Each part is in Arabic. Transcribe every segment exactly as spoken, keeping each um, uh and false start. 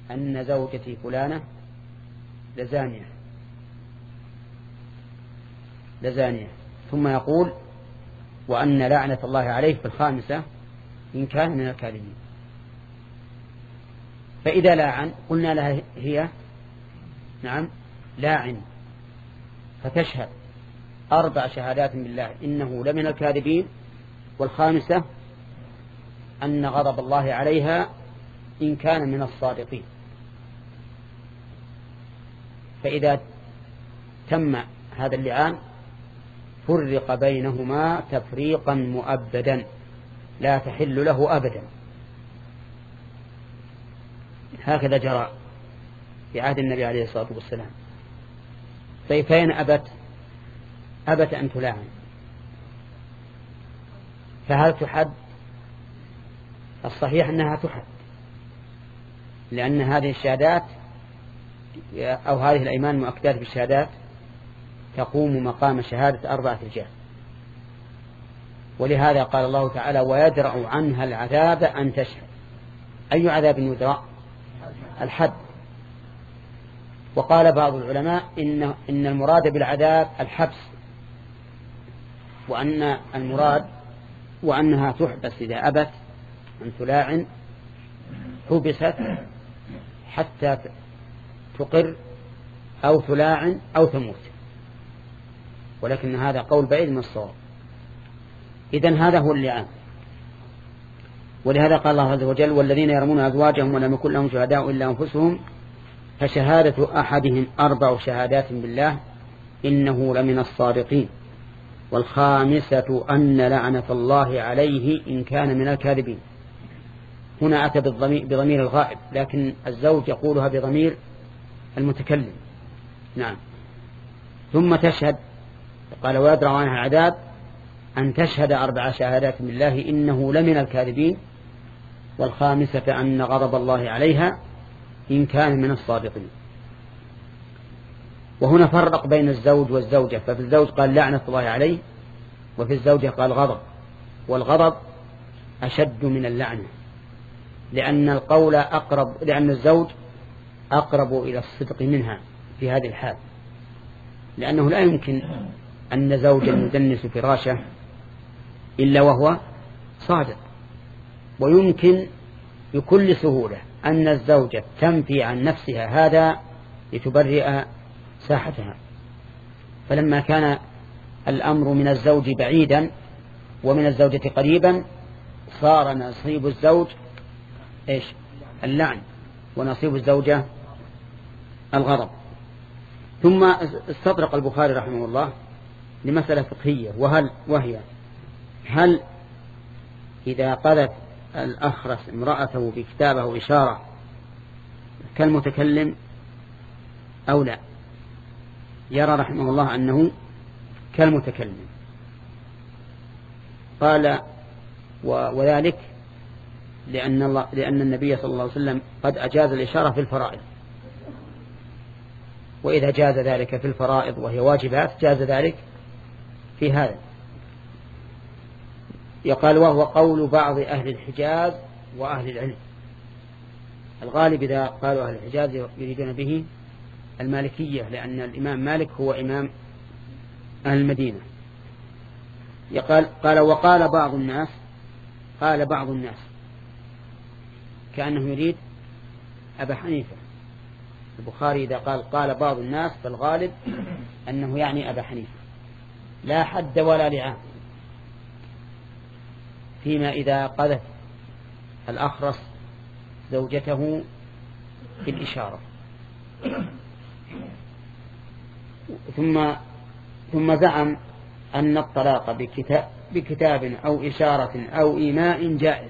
أن زوجتي فلانة لزانية لزانية ثم يقول وأن لعنة الله عليه في الخامسة إن كان من الكاذبين. فإذا لاعن قلنا لها هي نعم لاعن، فتشهد أربع شهادات بالله إنه لمن الكاذبين، والخامسة أن غضب الله عليها إن كان من الصادقين. فإذا تم هذا اللعان فرق بينهما تفريقا مؤبدا لا تحل له أبدا. هكذا جرى في عهد النبي عليه الصلاة والسلام. فإن أبت أبت أن تلاعن فهل تحد؟ الصحيح أنها تحد، لأن هذه الشهادات أو هذه الأيمان مؤكدات بالشهادات تقوم مقام شهادة أربعة رجال. ولهذا قال الله تعالى ويدرأ عنها العذاب أن تشهد. أي عذاب يدرأ؟ الحد. وقال بعض العلماء إن, إن المراد بالعذاب الحبس، وأن المراد وأنها تحبس إذا أبت أن تلاعن حبست حتى تقر أو تلاعن أو تموت، ولكن هذا قول بعيد من الصواب. إذن هذا هو اللعان. ولهذا قال الله عز وجل والذين يرمون أزواجهم ولم يكن لهم شهداء إلا أنفسهم فشهادة أحدهم أربع شهادات بالله إنه لمن الصادقين، والخامسة أن لعنة الله عليه إن كان من الكاذبين. هنا أتى بضمير الغائب، لكن الزوج يقولها بضمير المتكلم. نعم. ثم تشهد، قال ويدرأ عنها العذاب أن تشهد أربع شهادات بالله إنه لمن الكاذبين، والخامسة أن غضب الله عليها إن كان من الصادقين. وهنا فرق بين الزوج والزوجة، ففي الزوج قال لعنة الله عليه، وفي الزوجة قال غضب. والغضب أشد من اللعنة، لأن القول أقرب، لأن الزوج أقرب إلى الصدق منها في هذه الحال، لأنه لا يمكن أن زوجا يدنس فراشه إلا وهو صادق، ويمكن بكل سهولة أن الزوجة تنفي عن نفسها هذا لتبرئ ساحتها. فلما كان الأمر من الزوج بعيدا ومن الزوجة قريبا صار نصيب الزوج إيش؟ اللعن، ونصيب الزوجة الغضب. ثم استطرق البخاري رحمه الله لمسألة فقهية، وهل وهي هل إذا قذف الأخرس امرأته بكتابه أو إشارة كالمتكلم أو لا؟ يرى رحمه الله أنه كالمتكلم. قال وذلك لأن, الله لأن النبي صلى الله عليه وسلم قد أجاز الإشارة في الفرائض، وإذا جاز ذلك في الفرائض وهي واجبات جاز ذلك في هذا. يقال وهو قول بعض أهل الحجاز وأهل العلم. الغالب إذا قالوا أهل الحجاز يريدون به المالكية، لأن الإمام مالك هو إمام أهل المدينة. يقال قال وقال بعض الناس، قال بعض الناس كأنه يريد أبا حنيفة. البخاري إذا قال قال بعض الناس فالغالب أنه يعني أبا حنيفة، لا حد ولا لعان فيما إذا قذف الأخرس زوجته بالإشارة. ثم ثم زعم أن الطلاق بكتاب, بكتاب أو إشارة أو إيماء جائز.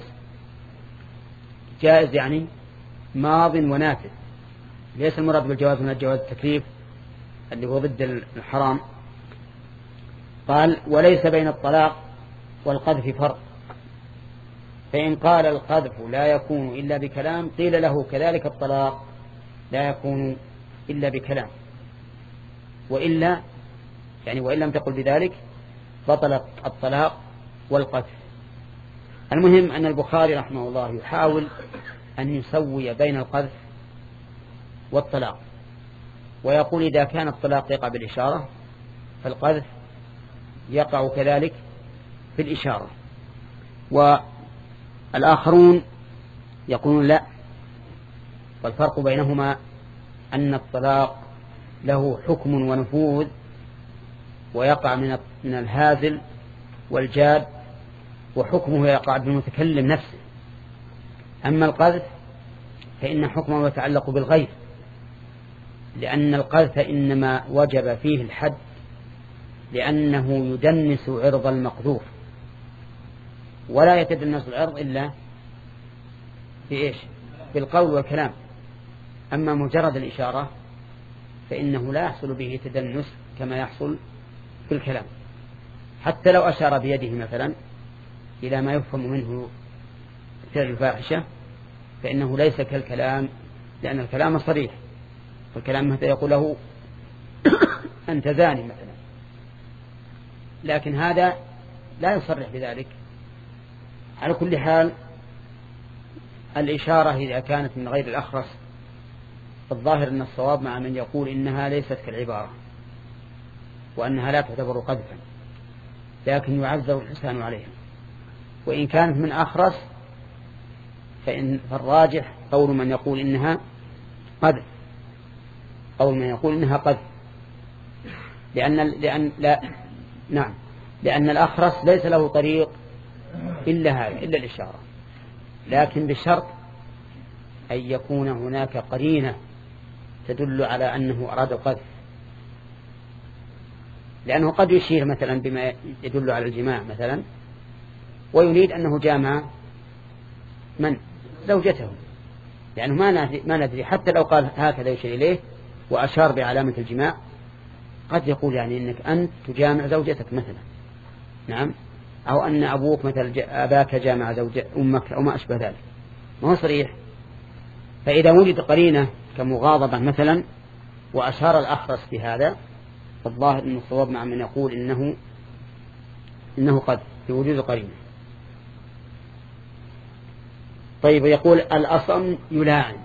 جائز يعني ماض ونافذ، ليس المراد بالجواز من الجواز التكليف اللي هو ضد الحرام. قال وليس بين الطلاق والقذف فرق، فإن قال القذف لا يكون إلا بكلام قيل له كذلك الطلاق لا يكون إلا بكلام، وإلا يعني وإن لم تقل بذلك بطل الطلاق والقذف. المهم أن البخاري رحمه الله يحاول أن يسوي بين القذف والطلاق. ويقول إذا كان الطلاق يقع بالإشارة فالقذف يقع كذلك في الإشارة. والآخرون يقولون لا، والفرق بينهما أن الطلاق له حكم ونفوذ ويقع من من الهازل والجاد، وحكمه يقع بالمتكلم نفسه. أما القذف فإن حكمه يتعلق بالغير، لأن القذف إنما وجب فيه الحد لأنه يدنس عرض المقذوف، ولا يتدنس العرض إلا في إيش؟ في القول والكلام. أما مجرد الإشارة فإنه لا يحصل به تدنس كما يحصل في الكلام، حتى لو أشار بيده مثلا إلى ما يفهم منه فعل الفاحشة فإنه ليس كالكلام، لأن الكلام صريح، والكلام متى يقول له أنت زاني مثلا، لكن هذا لا يصرح بذلك. على كل حال الإشارة إذا كانت من غير الأخرس الظاهر أن الصواب مع من يقول إنها ليست كالعبارة وأنها لا تعتبر قذفا، لكن يعذر الحسان عليها. وإن كانت من أخرس فإن فالراجح قول من يقول إنها قذف، قول من يقول إنها قذف، لأن لأن لا نعم لأن الأخرس ليس له طريق إلا هذا إلا الإشارة، لكن بشرط أن يكون هناك قرينة تدل على أنه أراد القذف، لأنه قد يشير مثلا بما يدل على الجماع مثلا ويريد أنه جامع من زوجته، يعني ما ما ندري حتى لو قال هكذا يشير إليه وأشار بعلامة الجماع قد يقول يعني إنك أنت تجامع زوجتك مثلا، نعم، أو أن أبوك مثلا أباك جامع زوج أمك أو ما أشبه ذلك، ما هو صريح. فإذا وجد قرينة كمغاضبة مثلا وأشار الأخرس بهذا فالظاهر أن الصواب مع من يقول إنه إنه قد في وجود قرينة. طيب، يقول الأصم يلاعن.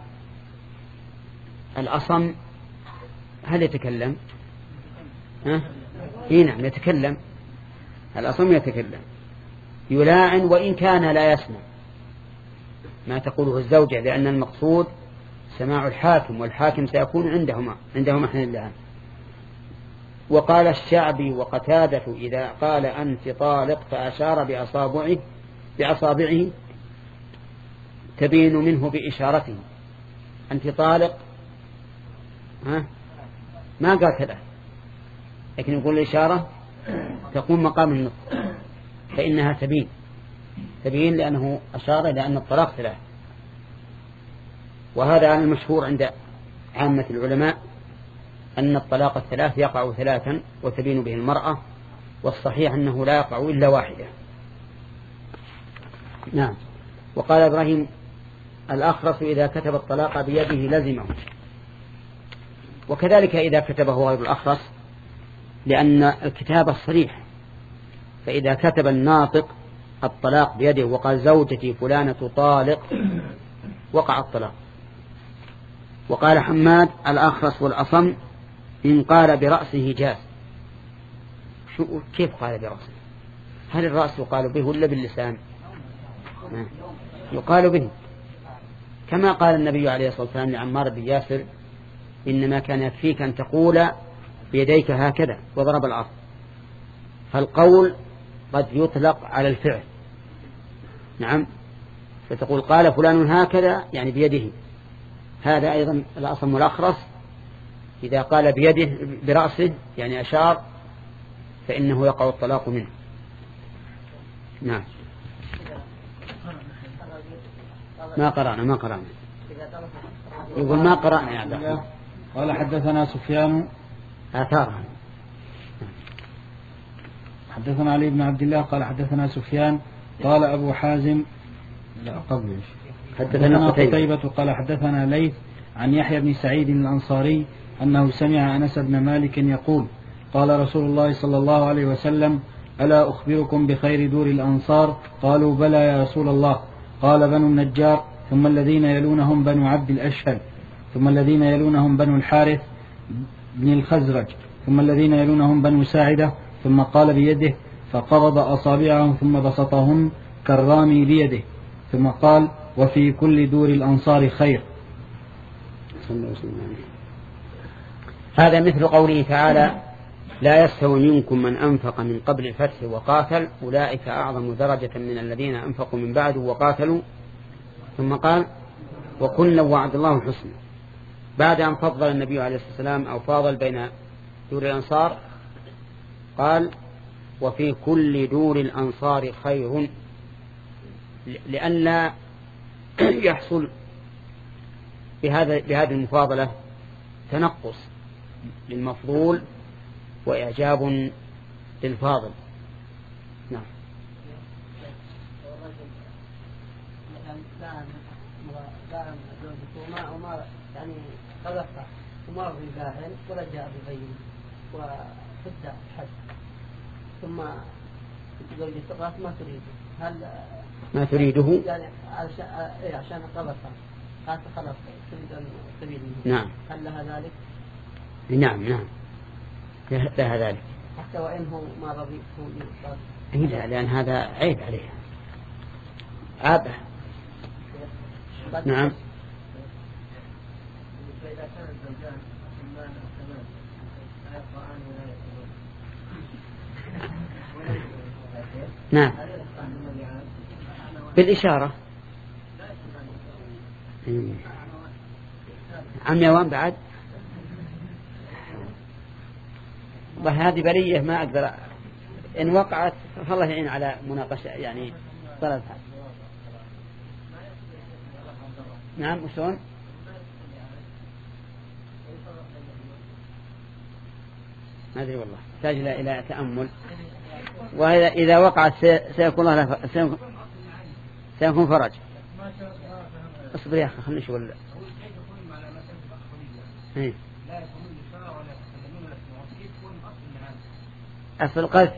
الأصم هل يتكلم؟ ها؟ إيه نعم يتكلم، الأصم يتكلم. يلاعن وإن كان لا يسمع ما تقوله الزوجة، لأن المقصود سماع الحاكم، والحاكم سيكون عندهما عندهما حين اللعان. وقال الشعبي وقتادة إذا قال أنت طالق فأشار بأصابعه بأصابعه تبين منه بإشارته. أنت طالق، ها؟ ما قال كذا، لكن يقول الإشارة تقوم مقام النطق، فإنها تبين تبين لأنه أشار إلى أن الطلاق ثلاث. وهذا المشهور عند عامة العلماء أن الطلاق الثلاث يقع ثلاثا وتبين به المرأة، والصحيح أنه لا يقع إلا واحدة. نعم. وقال إبراهيم الأخرس إذا كتب الطلاق بيده لزمه، وكذلك إذا كتبه غير الأخرس، لأن الكتاب صريح، فإذا كتب الناطق الطلاق بيده وقال زوجتي فلانة طالق وقع الطلاق. وقال حماد الأخرس والأصم إن قال برأسه جاز. شو كيف قال برأسه؟ هل الرأس يقال به ولا باللسان؟ يقال به، كما قال النبي عليه الصلاة والسلام لعمار بن ياسر إنما كان يكفيك أن تقول بيديك هكذا وضرب الأرض. فالقول قد يطلق على الفعل، نعم، فتقول قال فلان هكذا يعني بيده. هذا أيضا الأصم والأخرس إذا قال بيده برأسه يعني أشار فإنه يقع الطلاق منه. نعم. ما قرأنا ما قرأنا يقول ما قرأنا يا عبد الله. قال حدثنا سفيان آثارها. حدثنا علي بن عبد الله قال حدثنا سفيان قال أبو حازم لا قبل حدثنا قتيبة قال حدثنا ليث عن يحيى بن سعيد الأنصاري أنه سمع أنس بن مالك يقول قال رسول الله صلى الله عليه وسلم ألا أخبركم بخير دور الأنصار؟ قالوا بلى يا رسول الله. قال بنو النجار ثم الذين يلونهم بنو عبد الأشهل ثم الذين يلونهم بنو الحارث بن الخزرج ثم الذين يلونهم بنو ساعدة ثم قال بيده فقبض أصابعهم ثم بسطهن كالرامي بيده ثم قال وفي كل دور الأنصار خير. هذا مثل قوله تعالى لا يستوي منكم من أنفق من قبل الفتح وقاتل أولئك أعظم درجة من الذين أنفقوا من بعد وقاتلوا. ثم قال وكلا وعد الله الحسنى. بعد أن فضل النبي عليه الصلاة والسلام أو فاضل بين دور الأنصار قال وفي كل دور الأنصار خير، لئلا يحصل بهذا بهذه المفاضلة تنقص للمفضول وإعجاب للفاضل. نعم. يعني قذفه وما في باهن ولا جاء ببين وحد حد ثم زوجة الراس ما تريده، هل ما تريده يعني عشان قذفه قالت خلاص تريد أن تريد منه. نعم. هل لها ذلك؟ نعم نعم لها ذلك حتى وإنه ما رضي هو لا، لأن هذا عيب عليه عابه. نعم. نعم بالإشارة. عم يوان بعد وهذه برية ما أقدر إن وقعت فالله يعين على مناقشة يعني طلبها. نعم وشون ما أدري والله تحتاج إلى تأمل، وإذا إذا وقعت سيكون الله سيكون فرج. اصبر يا أخي خلني شغل. إيه أصل القذف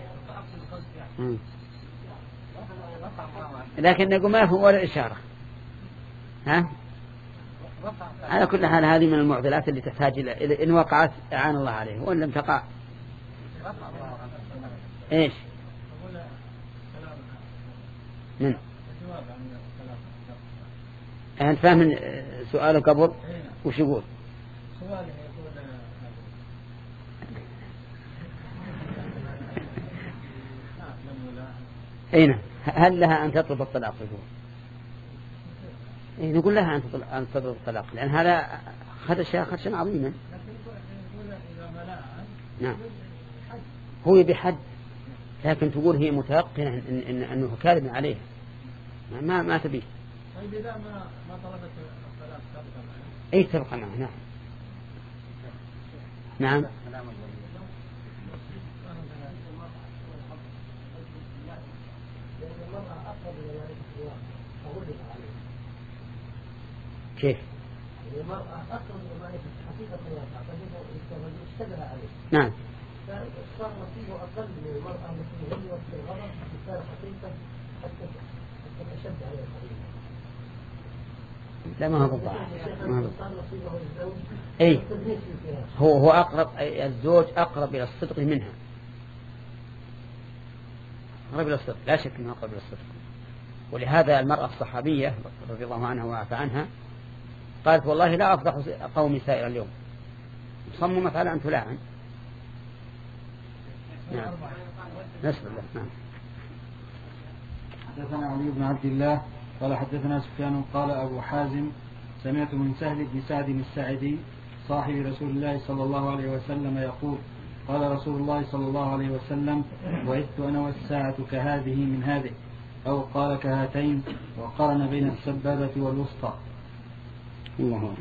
لكن نقول ما هو ولا إشارة. ها على كل حال هذه من المعضلات اللي تحتاج إلى إن وقعت أعان الله عليه وإن لم تقع إيش من أنت فاهم سؤاله قبل وش يقول؟ أين هل لها أن تطلب الطلاق؟ إيه نقول لها أن تطلب الطلاق لأن هذا خدش خدشا عظيما. نعم هو بحد لكن تقول هي متيقنة إن إن أنه كاذب عليه ما ما تبيه. طيب إذا ما ما طلبت الطلاق تبقى معه. أي تبقى معه. نعم نعم. كيف؟ المرأة أصلا ما حقيقة الواقع فإنه يشتبه عليه. نعم. صار نصيبه أقل من المرأة التي هي وقت الغضب صار حقيقة حتى تتشد عليه الحقيقة. لا ما هو بالضبط. أي هو هو أقرب الزوج أقرب إلى الصدق منها. أقرب إلى الصدق لا شك أنه أقرب إلى الصدق. ولهذا المرأة الصحابية رضي الله عنها وعفى عنها قالت والله لا أفضح قومي سائر اليوم صممت على أن تلاعن. نعم نسأل الله. نعم. حدثنا علي بن عبد الله قال حدثنا سفيان قال أبو حازم سمعت من سهل بن سعد الساعدي صاحب رسول الله صلى الله عليه وسلم يقول قال رسول الله صلى الله عليه وسلم وعدت أنا والساعة كهذه من هذه أو قال كهاتين وقارن بين السبابة والوسطى. الله.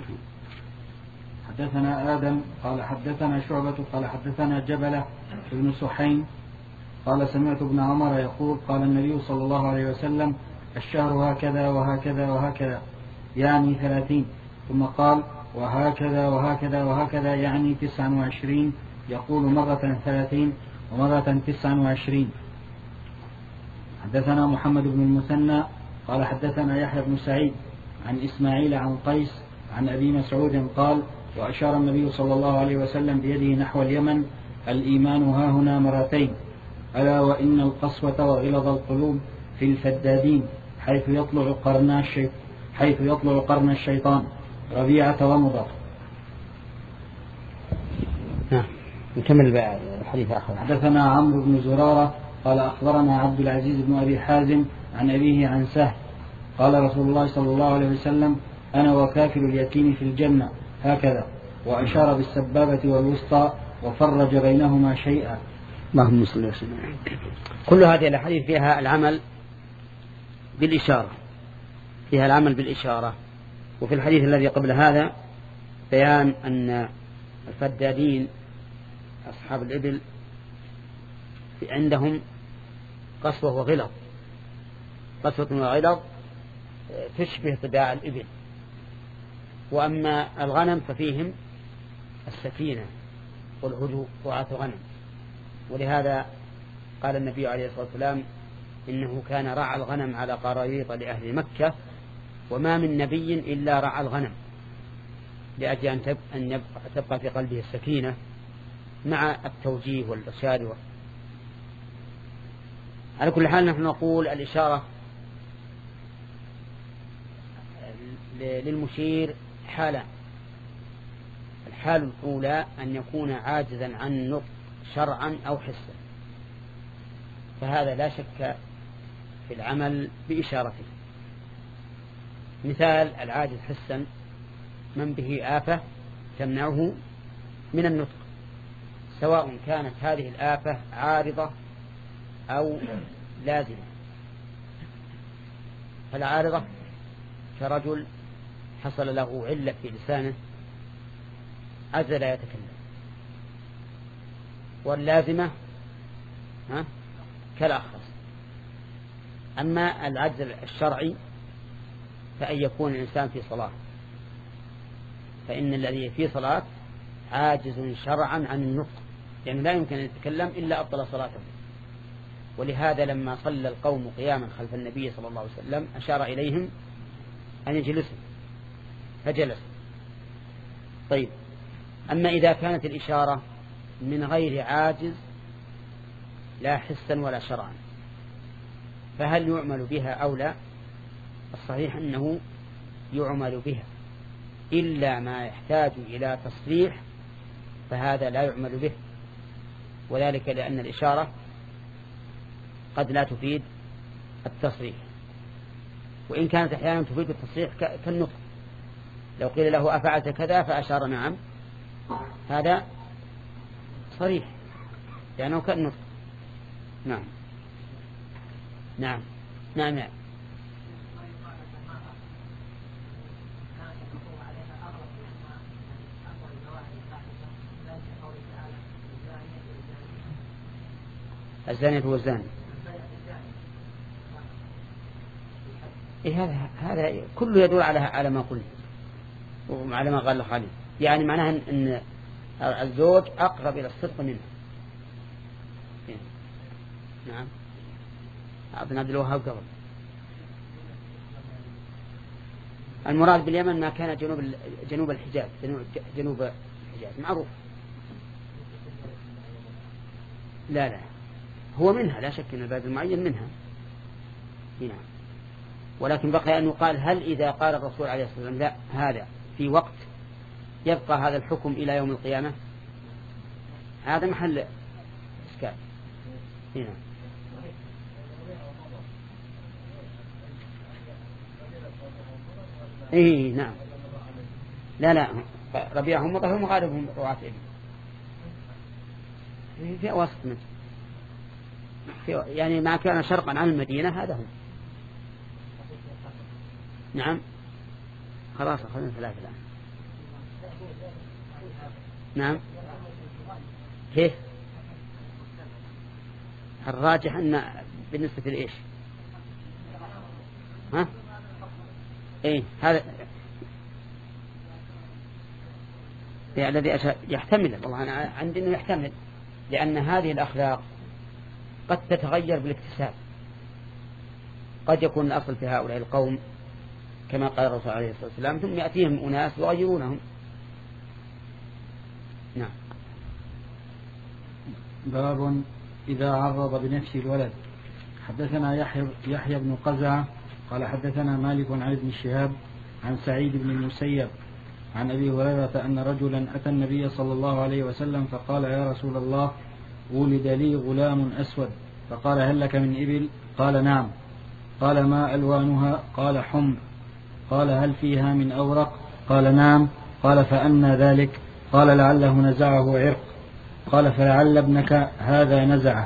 حدثنا آدم قال حدثنا شعبة قال حدثنا جبلة بن سحيم قال سمعت ابن عمر يقول قال النبي صلى الله عليه وسلم الشهر هكذا وهكذا وهكذا يعني ثلاثين ثم قال وهكذا وهكذا وهكذا يعني تسعا وعشرين يقول مرة ثلاثين ومرة تسعا وعشرين. حدثنا محمد بن المثنى قال حدثنا يحيى بن سعيد عن إسماعيل عن قيس عن أبي مسعود قال وأشار النبي صلى الله عليه وسلم بيده نحو اليمن الإيمان هاهنا مرتين ألا وإن القسوة وغلظ القلوب في الفدادين حيث يطلع قرن الشيطان حيث يطلع قرن الشيطان ربيعة ومضر. نكمل بقى الحديث آخر. حدثنا عمرو بن زرارة قال أخبرنا عبد العزيز بن أبي حازم عن أبيه عن سهل قال رسول الله صلى الله عليه وسلم أنا وكافل اليتيم في الجنة هكذا وأشار بالسبابة والوسطى وفرج بينهما شيئا. اللهم صل وسلم. كل هذه الأحاديث فيها العمل بالإشارة فيها العمل بالإشارة. وفي الحديث الذي قبل هذا بيان أن الفدادين أصحاب الإبل عندهم قسوة وغلظ قسوة وغلظ تشبه طباع الإبل. وأما الغنم ففيهم السكينة والهدوء وعاة الغنم. ولهذا قال النبي عليه الصلاة والسلام إنه كان رعى الغنم على قراريط لأهل مكة وما من نبي إلا رعى الغنم لأجل أن تبقى في قلبه السكينة مع التوجيه والإرشاد. على كل حال نحن نقول الإشارة للمشير حالة. الحال الأولى أن يكون عاجزا عن النطق شرعا أو حسا فهذا لا شك في العمل بإشارته. مثال العاجز حسا من به آفة تمنعه من النطق سواء كانت هذه الآفة عارضة أو لازمة. فالعارضة كرجل حصل له علة في لسانه عجز لا يتكلم. واللازمة ها كالأخرس. أما العجز الشرعي فأن يكون الإنسان في صلاة فإن الذي في صلاة عاجز شرعا عن النطق لأنه يعني لا يمكن أن يتكلم إلا أبطل صلاته. ولهذا لما صلى القوم قياما خلف النبي صلى الله عليه وسلم أشار إليهم أن يجلسوا فجلس. طيب أما إذا كانت الإشارة من غير عاجز لا حسا ولا شرعا فهل يعمل بها أو لا؟ الصحيح أنه يعمل بها إلا ما يحتاج إلى تصريح فهذا لا يعمل به. وذلك لأن الإشارة قد لا تفيد التصريح وإن كانت أحيانا تفيد التصريح كالنطق. لو قيل له أفعلت كذا فأشار نعم هذا صريح لأنه كالنطق. نعم نعم نعم, نعم. الزانية والزاني إيه هذا هذا كله يدل على على ما قلت وعلى ما قال خالد. يعني معناها أن الزوج أقرب إلى الصدق منه. إيه. نعم ابن عبد الوهاب قبل. المراد باليمن ما كان جنوب جنوب الحجاز جنوب الحجاز معروف. لا لا هو منها لا شك أن البلد المعين منها هنا. ولكن بقي أن يقال هل إذا قال الرسول عليه الصلاة والسلام لا هذا في وقت يبقى هذا الحكم إلى يوم القيامة هذا محل إشكال هنا. إيه نعم لا لا ربيعهم وطههم وغالبهم رعاة إبل في أواسط منه يعني ما كان شرقا عن المدينة هذا هم. نعم خلاص أخذنا ثلاثة الآن. نعم كيف الراجح أن بالنسبة لإيش ها إيه هذا يعني الذي يحتمل والله أنا عندي أنه يحتمل لأن هذه الأخلاق قد تتغير بالاكتساب. قد يكون الأصل في هؤلاء القوم كما قال الرسول عليه الصلاة والسلام ثم يأتيهم أناس يغيرونهم. نعم. باب إذا عرض بنفس الولد. حدثنا يحيى, يحيى بن قزعة قال حدثنا مالك عن ابن شهاب عن سعيد بن المسيب عن أبي هريرة أن رجلا أتى النبي صلى الله عليه وسلم فقال يا رسول الله ولد لي غلام أسود، فقال هل لك من إبل؟ قال نعم. قال ما ألوانها؟ قال حمر. قال هل فيها من أورق؟ قال نعم. قال فأنى ذلك؟ قال لعله نزعه عرق. قال فلعل ابنك هذا نزعه.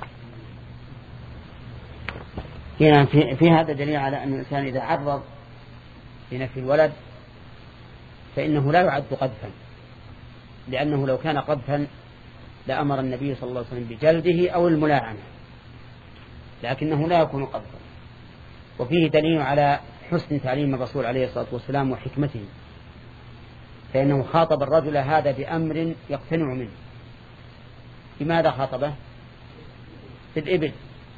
يعني في, في هذا دليل على أن الإنسان إذا عرض بنفي الولد فإنه لا يعد قذفا، لأنه لو كان قذفا لأمر النبي صلى الله عليه وسلم بجلده أو الملاعنة، لكنه لا يكون قذفا. وفيه دليل على حسن تعليم الرسول عليه الصلاة والسلام وحكمته، فإنه خاطب الرجل هذا بأمر يقتنع منه. لماذا خاطبه؟ في الإبل،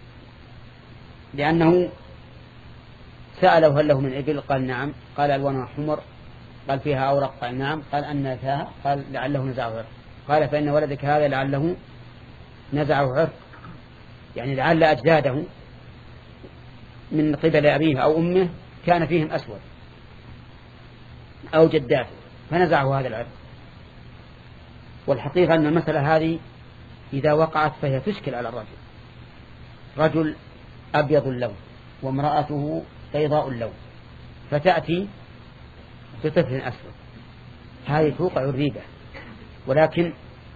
لأنه سأله هل له من إبل؟ قال نعم. قال ألوانها حمر. قال فيها أورق؟ قال نعم. قال أن فيها؟ قال لعله نزعه عرق. قال فإن ولدك هذا لعله نزعه عرق، يعني لعل أجداده من قبل أبيه أو أمه كان فيهم أسود أو جداته فنزعه هذا العرق. والحقيقة أن المسألة هذه إذا وقعت فهي تشكل على الرجل، رجل أبيض اللون وامرأته بيضاء اللون، فتأتي بطفل أسود، هذه توقع الريبة. ولكن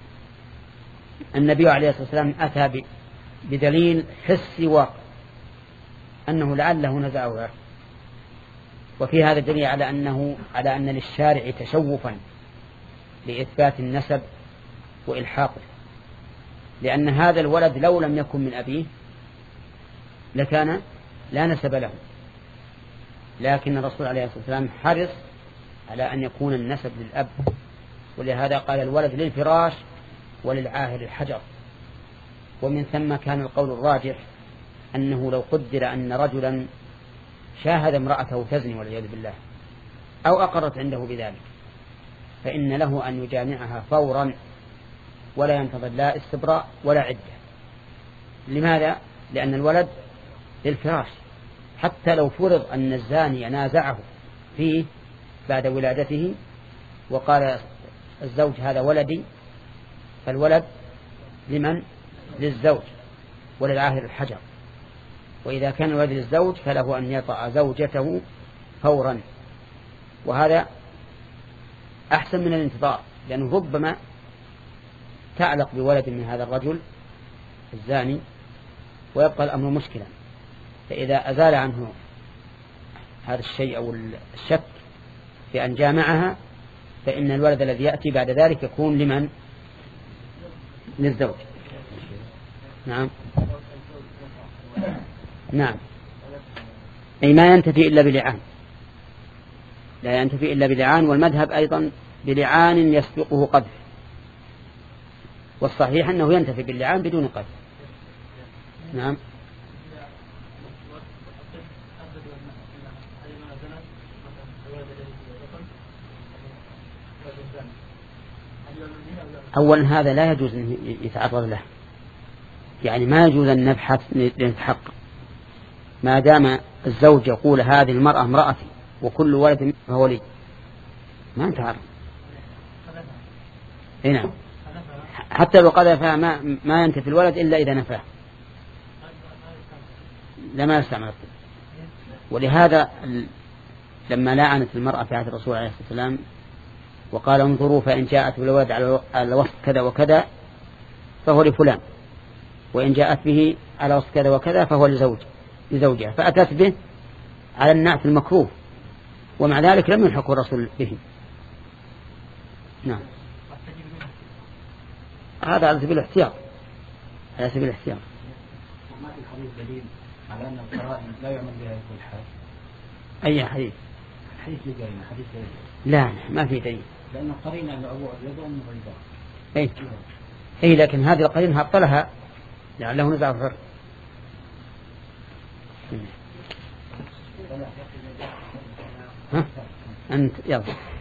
النبي عليه الصلاة والسلام أتى بدليل حسي واقع أنه لعله نزعه عرق. وفي هذا دليل على أنه على أن للشارع تشوفا لإثبات النسب وإلحاقه، لأن هذا الولد لو لم يكن من أبيه لكان لا نسب له، لكن الرسول عليه الصلاة والسلام حرص على أن يكون النسب للأب، ولهذا قال الولد للفراش وللعاهر الحجر. ومن ثم كان القول الراجح أنه لو قدر أن رجلا شاهد امرأته تزني والعياذ بالله أو أقرت عنده بذلك فإن له أن يجامعها فورا ولا ينتظر لا استبراء ولا عدة. لماذا؟ لأن الولد للفراش، حتى لو فرض أن الزاني نازعه فيه بعد ولادته وقال الزوج هذا ولدي، فالولد لمن؟ للزوج وللعاهر الحجر. وإذا كان الولد للزوج فله أن يطأ زوجته فورا، وهذا أحسن من الانتظار، لأنه ربما تعلق بولد من هذا الرجل الزاني ويبقى الأمر مشكلا. فإذا أزال عنه هذا الشيء أو الشك في أن جامعها فإن الولد الذي يأتي بعد ذلك يكون لمن؟ للزوج. نعم نعم أي ما ينتفي إلا بلعان، لا ينتفي إلا بلعان، والمذهب أيضا بلعان يسبقه قذف، والصحيح أنه ينتفي باللعان بدون قذف. نعم أولا هذا لا يجوز أن يتعرض له، يعني ما يجوز أن نبحث لنتحقق، ما دام الزوج يقول هذه المرأة امرأتي وكل ولد فهو لي، ما نتعرض. هنا حتى لو قذفها ما, ما ينتفي الولد إلا إذا نفاه، لما يستعمل. ولهذا لما لعنت المرأة في عهد الرسول عليه الصلاة والسلام وقال انظروا فإن جاءت بالولد على وصف كذا وكذا فهو لفلان، وإن جاءت به على وصف كذا وكذا فهو لزوج لزوجها، فأتت به على النعت المكروه، ومع ذلك لم يلحق الرسول به. نعم هذا على سبيل الاحتياط، على سبيل الاحتياط. وما في الحديث دليل على أن القرائن لا يعمل بها في كل حال؟ أي حديث؟ حديث لقائنا حديث دليل. لا ما في دليل، لأن القرينة أن أبو أبيض وأم بيضاء. أي أي لكن هذه القرينة هبطلها لعله نزع الحر. ها أنت يلا.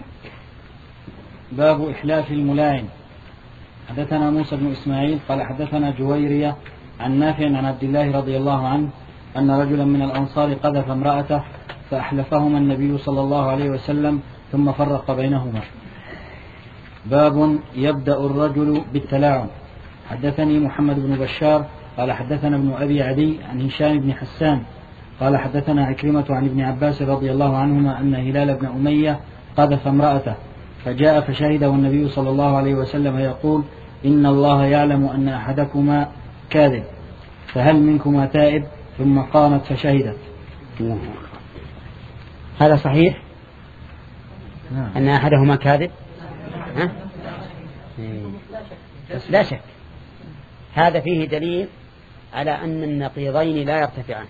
باب إحلاف الملاعن. حدثنا موسى بن إسماعيل قال حدثنا جويرية عن نافع عن عبد الله رضي الله عنه أن رجلا من الأنصار قذف امرأته فأحلفهما النبي صلى الله عليه وسلم ثم فرق بينهما. باب يبدأ الرجل بالتلاعن. حدثني محمد بن بشار قال حدثنا ابن أبي عدي عن هشام بن حسان قال حدثنا عكرمة عن ابن عباس رضي الله عنهما أن هلال بن أمية قذف امرأته فجاء فشهده النبي صلى الله عليه وسلم يقول إن الله يعلم أن أحدكما كاذب فهل منكما تائب؟ ثم قامت فشهدت. هذا صحيح أن أحدهما كاذب؟ ها؟ بس لا شك هذا فيه دليل على أن النقيضين لا يرتفعان.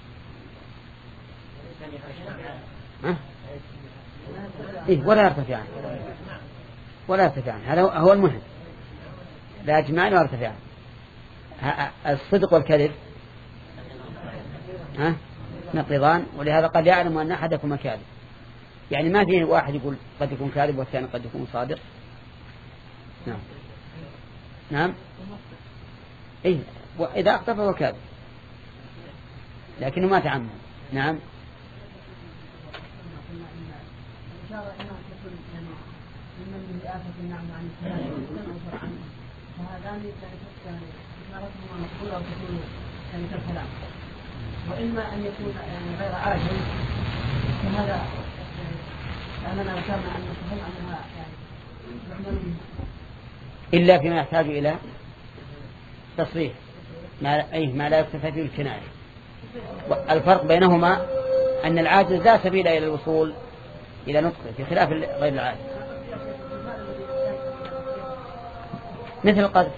ها؟ إيه ولا يرتفعان ولا يرتفعان هذا هو المهم لا يجمعان ولا يرتفعان. الصدق والكذب ها نقيضان ولهذا قد يعلم أن أحدكم كاذب يعني ما فيه واحد يقول قد يكون كاذب والثاني قد يكون صادق. نعم نعم إيه وإذا أخطأ فهو كاذب لكنه ما تعمد. نعم وإما أن يكون غير عاجل فهذا أننا ذكرنا أن نفهم أنها يعمل إلا فيما يحتاج إلى تصريح ما أي ما لا يكتفى فيه الكناية. الفرق بينهما أن العاجز لا سبيل إلى الوصول إلى نطقه في خلاف غير العاجز مثل القذف.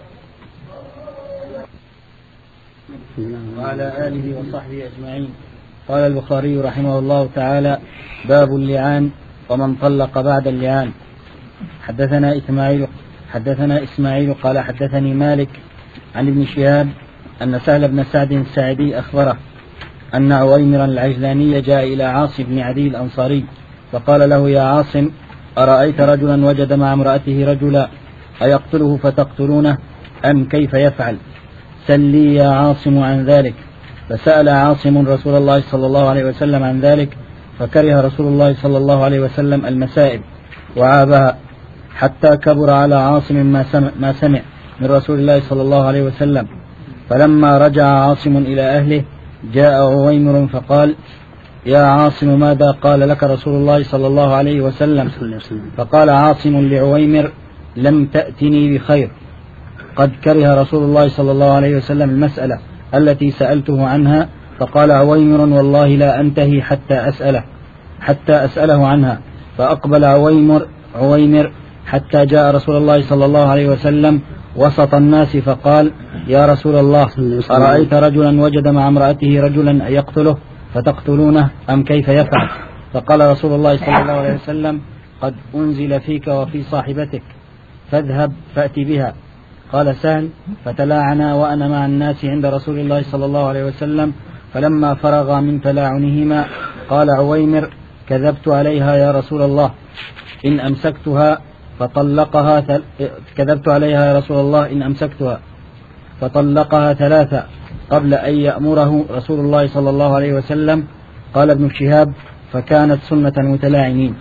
وعلى آله وصحبه أجمعين. قال البخاري رحمه الله تعالى باب اللعان ومن طلق بعد اللعان. حدثنا إسماعيل حدثنا إسماعيل قال حدثني مالك عن ابن شهاب أن سهل بن سعد الساعدي أخبره أن عويمرا العجلاني جاء إلى عاصم بن عدي الأنصاري فقال له يا عاصم أرأيت رجلا وجد مع امرأته رجلا أيقتله فتقتلونه أم كيف يفعل؟ سل لي يا عاصم عن ذلك. فسأل عاصم رسول الله صلى الله عليه وسلم عن ذلك فكره رسول الله صلى الله عليه وسلم المسائب وعابها حتى كبر على عاصم ما سمع, ما سمع من رسول الله صلى الله عليه وسلم. فلما رجع عاصم إلى أهله جاء عويمر فقال يا عاصم ماذا قال لك رسول الله صلى الله عليه وسلم؟ فقال عاصم لعويمر لم تأتني بخير قد كره رسول الله صلى الله عليه وسلم المسألة التي سألته عنها. فقال عويمر والله لا أنتهي حتى أسأله حتى أسأله عنها. فأقبل عويمر عويمر حتى جاء رسول الله صلى الله عليه وسلم وسط الناس فقال يا رسول الله أرأيت رجلا وجد مع امرأته رجلا يقتله فتقتلونه أم كيف يفعل؟ فقال رسول الله صلى الله عليه وسلم قد أنزل فيك وفي صاحبتك فاذهب فأتي بها. قال سهل فتلاعنا وأنا مع الناس عند رسول الله صلى الله عليه وسلم. فلما فرغ من تلاعنهما قال عويمر كذبت عليها يا رسول الله إن أمسكتها فطلقها ثل... كذبت عليها يا رسول الله إن أمسكتها فطلقها ثلاثة قبل أن يأمره رسول الله صلى الله عليه وسلم. قال ابن شهاب فكانت سنة متلاعنين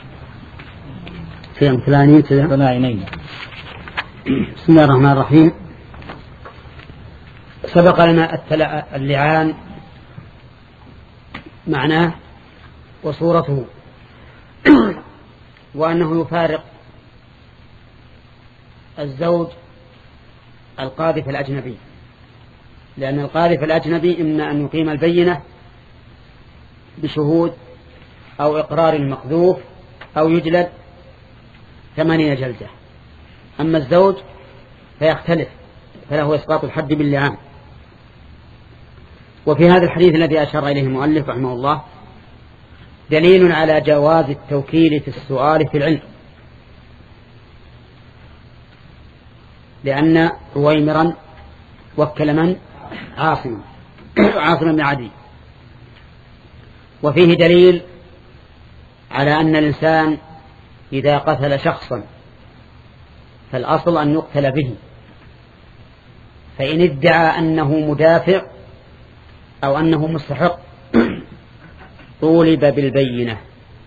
متلاعنين. بسم الله الرحمن الرحيم. سبق لنا اللعان معناه وصورته وأنه يفارق الزوج القاذف الأجنبي لأن القاذف الأجنبي إما أن يقيم البينة بشهود أو إقرار المقذوف أو يجلد ثمانين جلدة. أما الزوج فيختلف فله إسقاط الحد باللعان. وفي هذا الحديث الذي أشار إليه المؤلف رحمه الله دليل على جواز التوكيل في السؤال في العلم لأن عويمرا وكل من عاصم عاصم بن عدي. وفيه دليل على أن الإنسان إذا قتل شخصا فالأصل أن يقتل به، فإن ادعى أنه مدافع أو أنه مستحق طولب بالبينة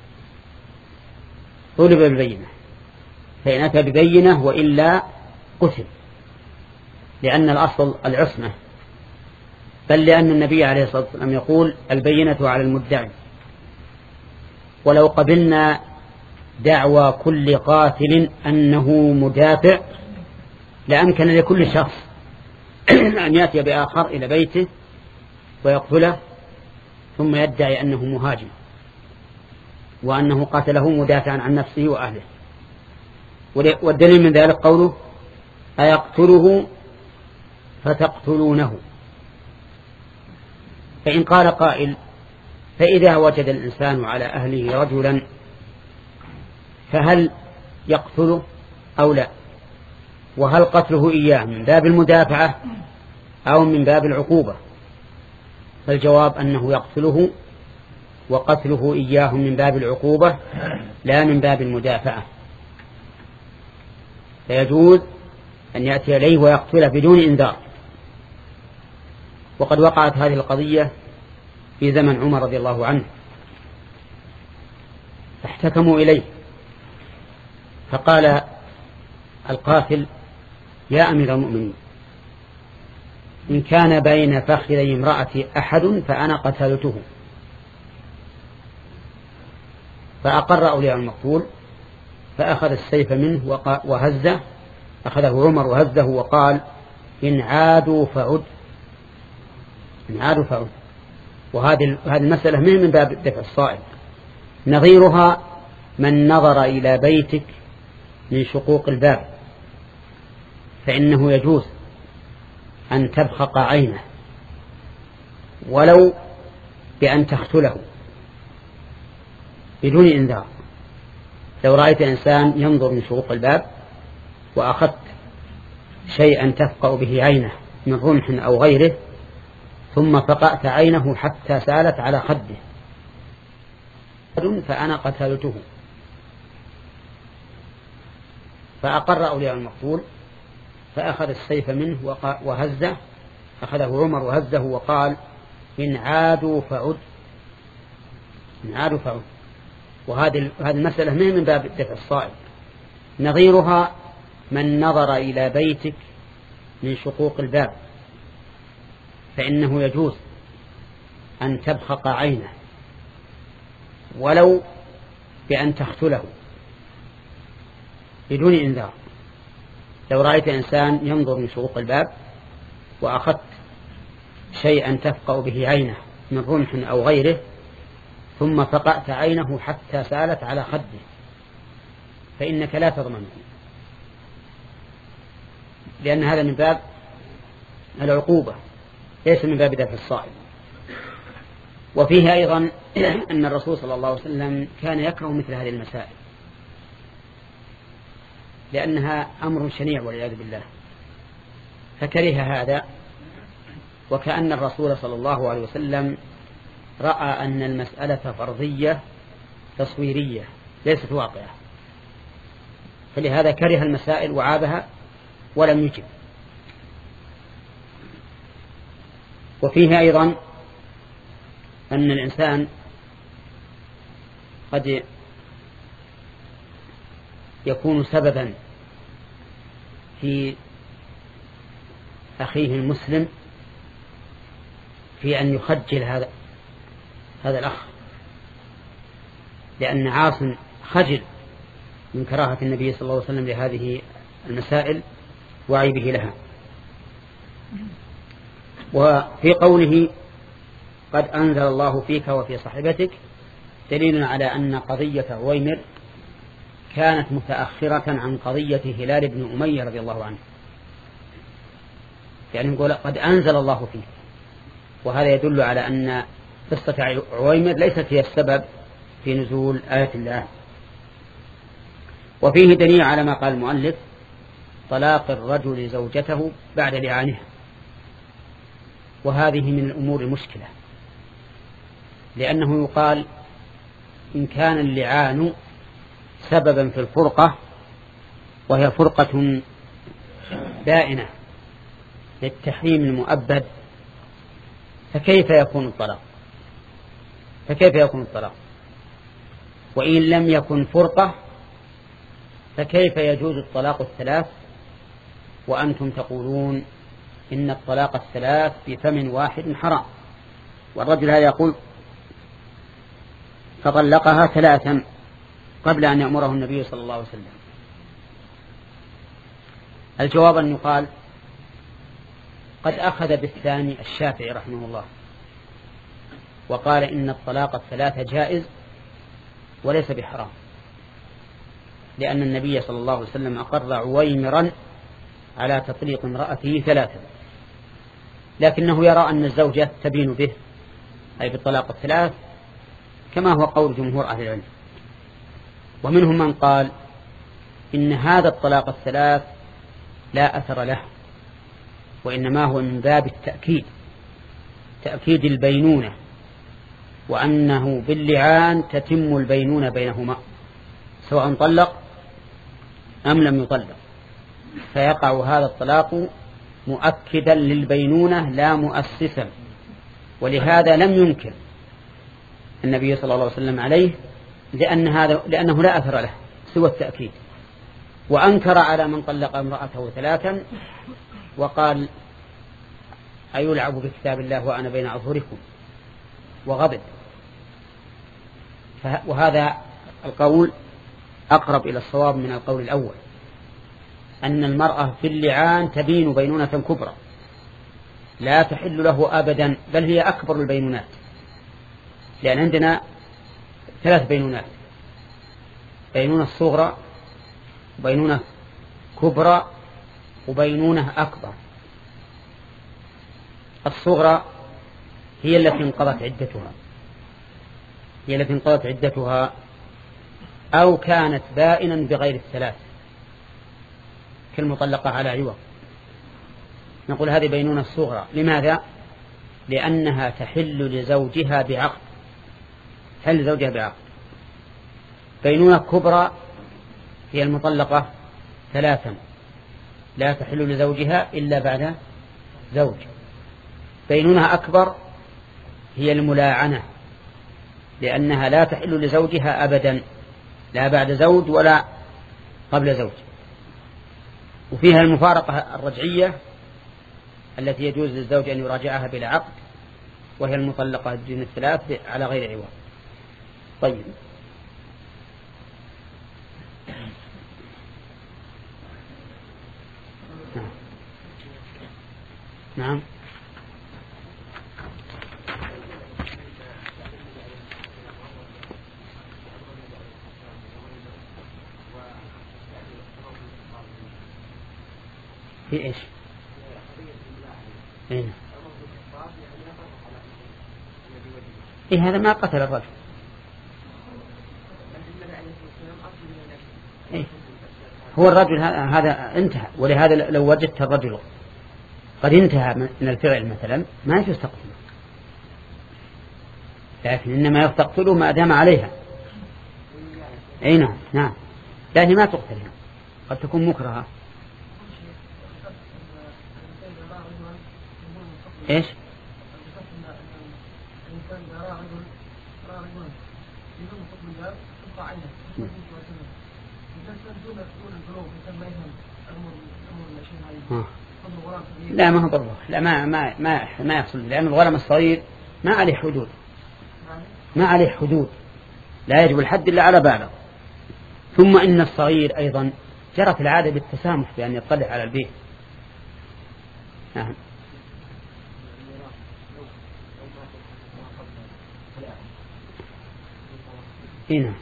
طولب بالبينة فإن أتى ببينة وإلا قتل، لأن الأصل العصمة، بل لأن النبي عليه الصلاة والسلام يقول البينة على المدعي. ولو قبلنا دعوى كل قاتل أنه مدافع لأمكن لكل شخص أن يأتي بآخر إلى بيته ويقتله ثم يدعي أنه مهاجم وأنه قاتله مدافعا عن نفسه وأهله. والدليل من ذلك قوله أيقتله فتقتلونه. فإن قال قائل فإذا وجد الإنسان على أهله رجلا فهل يقتله أو لا؟ وهل قتله إياه من باب المدافعة أو من باب العقوبة؟ فالجواب أنه يقتله، وقتله إياه من باب العقوبة لا من باب المدافعة، فيجوز أن يأتي إليه ويقتله بدون إنذار. وقد وقعت هذه القضية في زمن عمر رضي الله عنه، فاحتكموا إليه فقال القاتل يا أمير المؤمنين إن كان بين فخذي امرأتي أحد فأنا قتلته. فأقر أولياء المقتول فأخذ السيف منه وهزه، أخذه عمر وهزه وقال إن عادوا فعد إن عادوا فعد. وهذه هذه المسألة من من باب دفع الصائل. نظيرها من نظر إلى بيتك من شقوق الباب فإنه يجوز أن تبخق عينه ولو بأن تقتله بدون إنذار. لو رأيت إنسان ينظر من شقوق الباب وأخذت شيئا تفقأ به عينه من رمح أو غيره ثم فقأت عينه حتى سالت على خده فأنا قتلته. فأقر أولياء المقتول فأخذ السيف منه وهزه، أخذه عمر وهزه وقال إن عادوا فعد إن عادوا فعد. وهذه هذه المسألة من من باب دفع الصائل. نظيرها من نظر إلى بيتك من شقوق الباب فإنه يجوز أن تبخق عينه ولو بأن تقتله بدون إنذار. لو رأيت إنسان ينظر من شقوق الباب وأخذت شيئا تفقأ به عينه من رمح أو غيره ثم فقأت عينه حتى سالت على خده فإنك لا تضمنه، لأن هذا من باب العقوبة ليس من باب دفع الصائل. وفيه أيضا أن الرسول صلى الله عليه وسلم كان يكره مثل هذه المسائل لأنها أمر شنيع والعياذ بالله، فكره هذا. وكأن الرسول صلى الله عليه وسلم رأى أن المسألة فرضية تصويرية ليست واقعة، فلهذا كره المسائل وعابها ولم يجب. وفيه أيضا أن الإنسان قد يكون سببا في أخيه المسلم في أن يخجل هذا هذا الأخ، لأن عاصم خجل من كراهة النبي صلى الله عليه وسلم لهذه المسائل وعيبه لها. وفي قوله قد أنزل الله فيك وفي صاحبتك دليل على أن قضية عويمر كانت متأخرة عن قضية هلال بن أمية رضي الله عنه، يعني نقول قد أنزل الله فيك، وهذا يدل على أن قصة عويمر ليست هي السبب في نزول آية الله. وفيه دليل على ما قال المؤلف طلاق الرجل زوجته بعد لعانها، وهذه من الأمور المشكلة، لأنه يقال إن كان اللعان سببا في الفرقة وهي فرقة بائنة للتحريم المؤبد فكيف يكون الطلاق فكيف يكون الطلاق وإن لم يكن فرقة فكيف يجوز الطلاق الثلاث وأنتم تقولون إن الطلاق الثلاث بفم واحد حرام. والرجل هذا يقول فطلقها ثلاثا قبل أن يأمره النبي صلى الله عليه وسلم. الجواب أن يقال قد أخذ بالثاني الشافعي رحمه الله وقال إن الطلاق الثلاث جائز وليس بحرام، لأن النبي صلى الله عليه وسلم أقر عويمرا على تطليق امرأته ثلاثا، لكنه يرى أن الزوجة تبين به أي بالطلاق الثلاث كما هو قول جمهور أهل العلم. ومنهم من قال إن هذا الطلاق الثلاث لا أثر له، وإنما هو من باب التأكيد تأكيد البينونة، وأنه باللعان تتم البينونة بينهما سواء طلق أم لم يطلق، فيقع هذا الطلاق مؤكدا للبينونة لا مؤسسا. ولهذا لم ينكر النبي صلى الله عليه وسلم عليه لأن هذا لأنه لا أثر له سوى التأكيد، وأنكر على من طلق امرأته ثلاثا وقال أيلعب بكتاب الله وأنا بين أظهركم وغضب. وهذا القول أقرب إلى الصواب من القول الأول، أن المرأة في اللعان تبين بينونة كبرى لا تحل له أبدا، بل هي أكبر البينونات، لأن عندنا ثلاث بينونات: بينونة صغرى وبينونة كبرى وبينونة أكبر. الصغرى هي التي انقضت عدتها هي التي انقضت عدتها أو كانت بائنا بغير الثلاث كالمطلقة على عوض، نقول هذه بينونة الصغرى. لماذا؟ لأنها تحل لزوجها بعقد تحل لزوجها بعقد. بينونة كبرى هي المطلقة ثلاثا لا تحل لزوجها إلا بعد زوج. بينونة أكبر هي الملاعنة، لأنها لا تحل لزوجها أبدا لا بعد زوج ولا قبل زوج. وفيها المفارقة الرجعية التي يجوز للزوج أن يراجعها بلا عقد، وهي المطلقة دون الثلاث على غير عوض. طيب، نعم نعم في إيش؟ إيه؟ إيه هذا ما قتل الرجل. إيه؟ هو الرجل هذا انتهى، ولهذا لو وجدت الرجل قد انتهى من الفعل مثلا ما يجوز تقتله، لكن إنما يقتله ما دام عليها. أي نعم نعم، لكن ما تقتل، قد تكون مكرهة. إيش؟ لا ما هو بالروح، لا ما ما ما ما يحصل، لأن الغلام الصغير ما عليه حدود ما عليه حدود لا يجب الحد إلا على بالغ. ثم إن الصغير أيضا جرت العادة بالتسامح بأن يطلع على البيت. نعم. هنا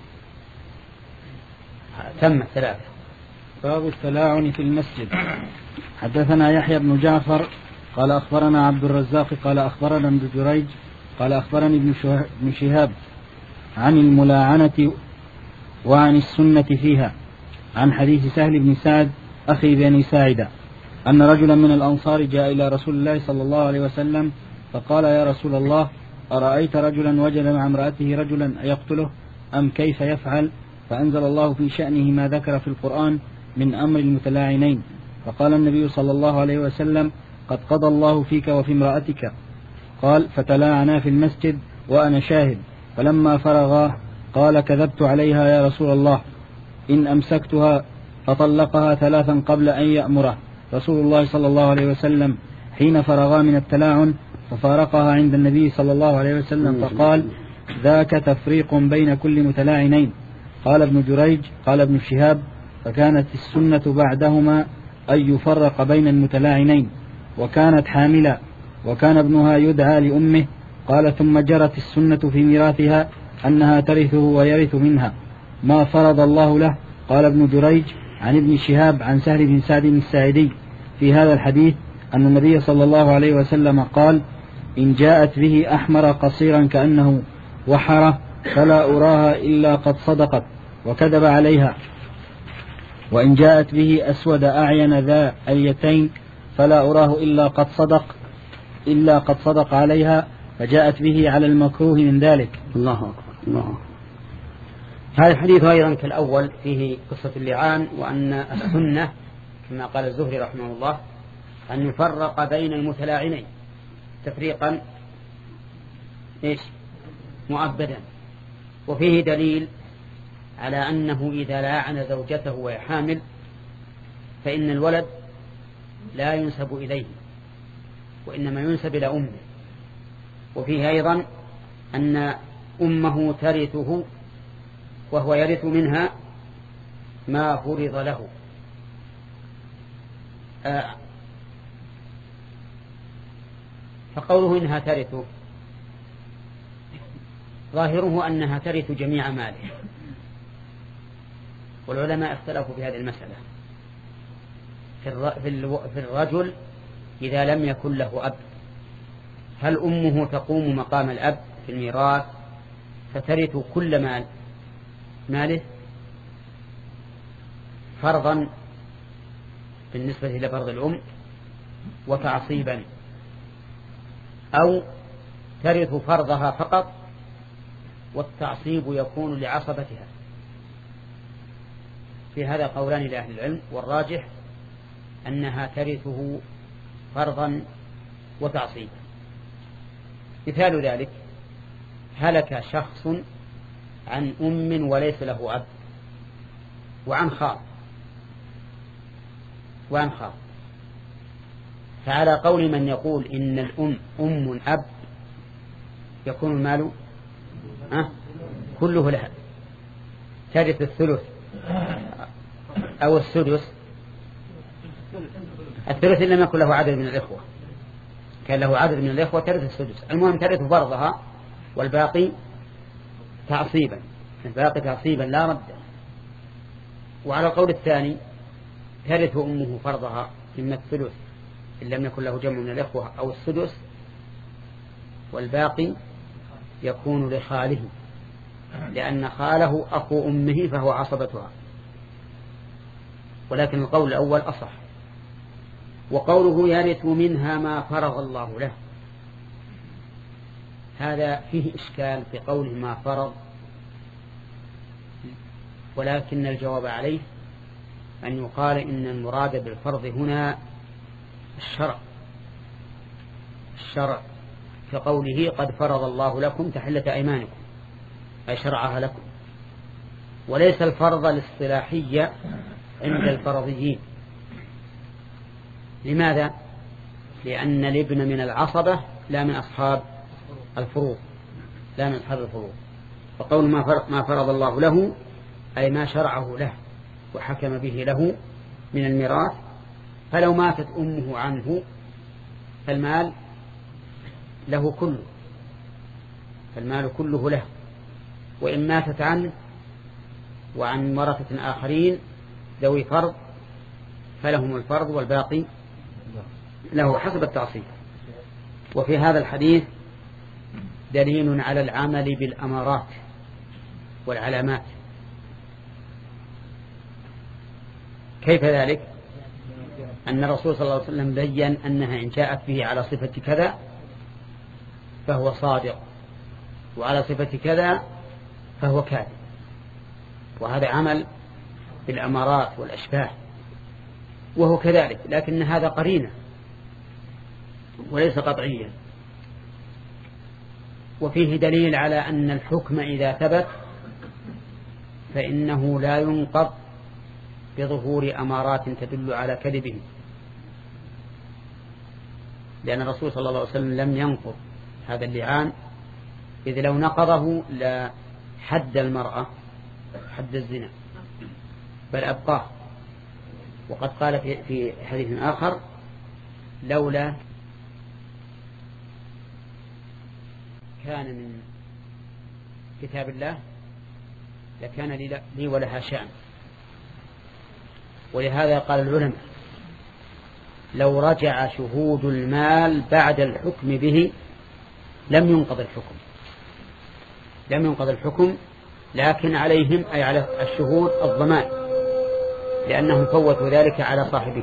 تم ثلاثة. باب التلاعن في المسجد. حدثنا يحيى بن جعفر قال أخبرنا عبد الرزاق قال أخبرنا ابن جريج قال أخبرني ابن شهاب عن الملاعنة وعن السنة فيها عن حديث سهل بن سعد أخي بني ساعدة أن رجلا من الأنصار جاء إلى رسول الله صلى الله عليه وسلم فقال: يا رسول الله، أرأيت رجلا وجد مع امرأته رجلا أيقتله؟ أم كيف يفعل؟ فأنزل الله في شأنه ما ذكر في القرآن من أمر المتلاعنين، فقال النبي صلى الله عليه وسلم: قد قضى الله فيك وفي امرأتك. قال: فتلاعنا في المسجد وأنا شاهد، فلما فرغا قال: كذبت عليها يا رسول الله، إن أمسكتها. فطلقها ثلاثا قبل أن يأمره رسول الله صلى الله عليه وسلم حين فرغا من التلاعن، ففارقها عند النبي صلى الله عليه وسلم فقال: ذاك تفريق بين كل متلاعنين. قال ابن جريج: قال ابن شهاب: فكانت السنة بعدهما أن يفرق بين المتلاعنين، وكانت حاملا، وكان ابنها يدعى لأمه. قال: ثم جرت السنة في ميراثها أنها ترثه ويرث منها ما فرض الله له. قال ابن جريج عن ابن شهاب عن سهل بن سعد الساعدي في هذا الحديث أن النبي صلى الله عليه وسلم قال: إن جاءت به أحمر قصيرا كأنه وحره فلا أراها إلا قد صدقت وكذب عليها، وإن جاءت به أسود أعين ذا اليتين فلا أراه إلا قد صدق إلا قد صدق عليها، فجاءت به على المكروه من ذلك. الله أكبر. الله. هذا الحديث أيضا كالأول فيه قصة اللعان، وأن السنة كما قال الزهري رحمه الله أن يفرق بين المتلاعنين تفريقا إيش مؤبدا. وفيه دليل على أنه إذا لاعن زوجته وهي حامل فإن الولد لا ينسب إليه وإنما ينسب إلى أمه. وفيه أيضا أن أمه ترثه وهو يرث منها ما فرض له. آه فقوله إنها ترثه ظاهره أنها ترث جميع ماله، والعلماء اختلفوا في هذه المسألة. في الرجل إذا لم يكن له أب هل أمه تقوم مقام الأب في الميراث فترث كل مال ماله فرضا بالنسبة لفرض الأم وتعصيبا، أو ترث فرضها فقط والتعصيب يكون لعصبتها؟ في هذا قولان لأهل العلم، والراجح أنها ترثه فرضا وتعصيبا. مثال ذلك: هلك شخص عن أم وليس له أب وعن خال وعن خال فعلى قول من يقول إن الأم أم أب يكون المال أه؟ كله لها، ترث الثلث أو السدس. الثلث إن لم يكن له عدد من الإخوة، كان له عدد من الإخوة ترث السدس. المهم ترث فرضها والباقي تعصيبا، الباقي تعصيبا لا رد. وعلى القول الثاني ترث أمه فرضها إما الثلث إن لم يكن له جمع من الإخوة أو السدس، والباقي يكون لخاله لأن خاله أخو أمه فهو عصبتها. ولكن القول الأول أصح. وقوله يرث منها ما فرض الله له، هذا فيه إشكال في قوله ما فرض، ولكن الجواب عليه أن يقال إن المراد بالفرض هنا الشرع الشرع كقوله قد فرض الله لكم تحلة أيمانكم، أي شرعها لكم، وليس الفرض الاصطلاحية عند الفرضيين. لماذا؟ لأن الابن من العصبة لا من أصحاب الفروض لا من أصحاب الفروض. فقول ما فرض الله له أي ما شرعه له وحكم به له من الميراث، فلو ماتت أمه عنه فالمال له كله فالمال كله له، وإن ماتت عنه وعن ورثة آخرين ذوي فرض فلهم الفرض والباقي له حسب التعصيب. وفي هذا الحديث دليل على العمل بالأمارات والعلامات. كيف ذلك؟ أن الرسول صلى الله عليه وسلم بيّن أنها إن جاءت به على صفة كذا فهو صادق، وعلى صفة كذا فهو كاذب. وهذا عمل بالأمارات والأشباه، وهو كذلك، لكن هذا قرينة وليس قطعيا. وفيه دليل على أن الحكم إذا ثبت فإنه لا ينقض بظهور أمارات تدل على كذبه، لأن الرسول صلى الله عليه وسلم لم ينقض هذا اللعان، إذ لو نقضه لا حد المرأة حد الزنا بل أبقاه. وقد قال في حديث آخر: لولا كان من كتاب الله لكان لي ولها شأن. ولهذا قال العلماء: لو رجع شهود المال بعد الحكم به لم ينقض الحكم لم ينقض الحكم لكن عليهم أي على الشهود الضمان، لأنهم فوتوا ذلك على صاحبه.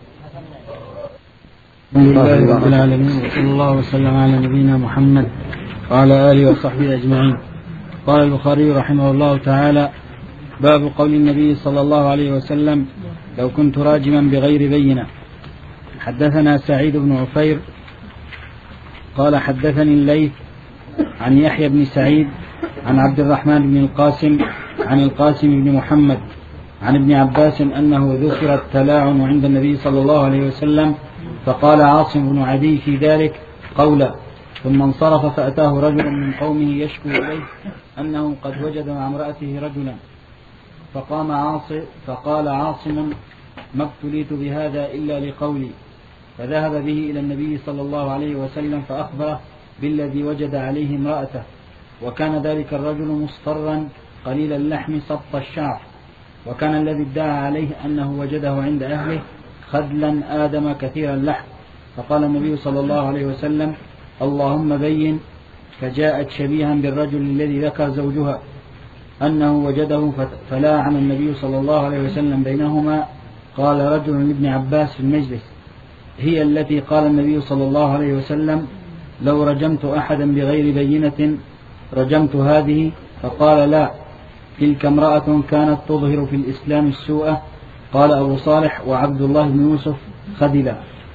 الحمد لله رب العالمين، وصلى الله وسلم على نبينا محمد وعلى آله وصحبه أجمعين. قال البخاري رحمه الله تعالى: باب قول النبي صلى الله عليه وسلم: لو كنت راجما بغير بينة. حدثنا سعيد بن عفير قال حدثني الليث عن يحيى بن سعيد عن عبد الرحمن بن القاسم عن القاسم بن محمد عن ابن عباس أنه ذكر التلاعن عند النبي صلى الله عليه وسلم، فقال عاصم بن عدي في ذلك قولا، ثم انصرف فأتاه رجل من قومه يشكو إليه أنه قد وجد مع امرأته رجلا، فقام عاصم فقال عاصم: ما ابتليت بهذا إلا لقولي. فذهب به إلى النبي صلى الله عليه وسلم فأخبره بالذي وجد عليه امرأته، وكان ذلك الرجل مصفرا قليل اللحم سط الشعر، وكان الذي ادعى عليه أنه وجده عند أهله خذلا آدم كثير اللحم. فقال النبي صلى الله عليه وسلم: اللهم بين. فجاءت شبيها بالرجل الذي ذكر زوجها أنه وجده، فلاعن النبي صلى الله عليه وسلم بينهما. قال رجل لابن عباس في المجلس: هي التي قال النبي صلى الله عليه وسلم: لو رجمت أحدا بغير بينة رجمت هذه. فقال: لا، تلك امرأة كانت تظهر في الإسلام السوء. قال أبو صالح: وعبد الله بن يوسف خذلا،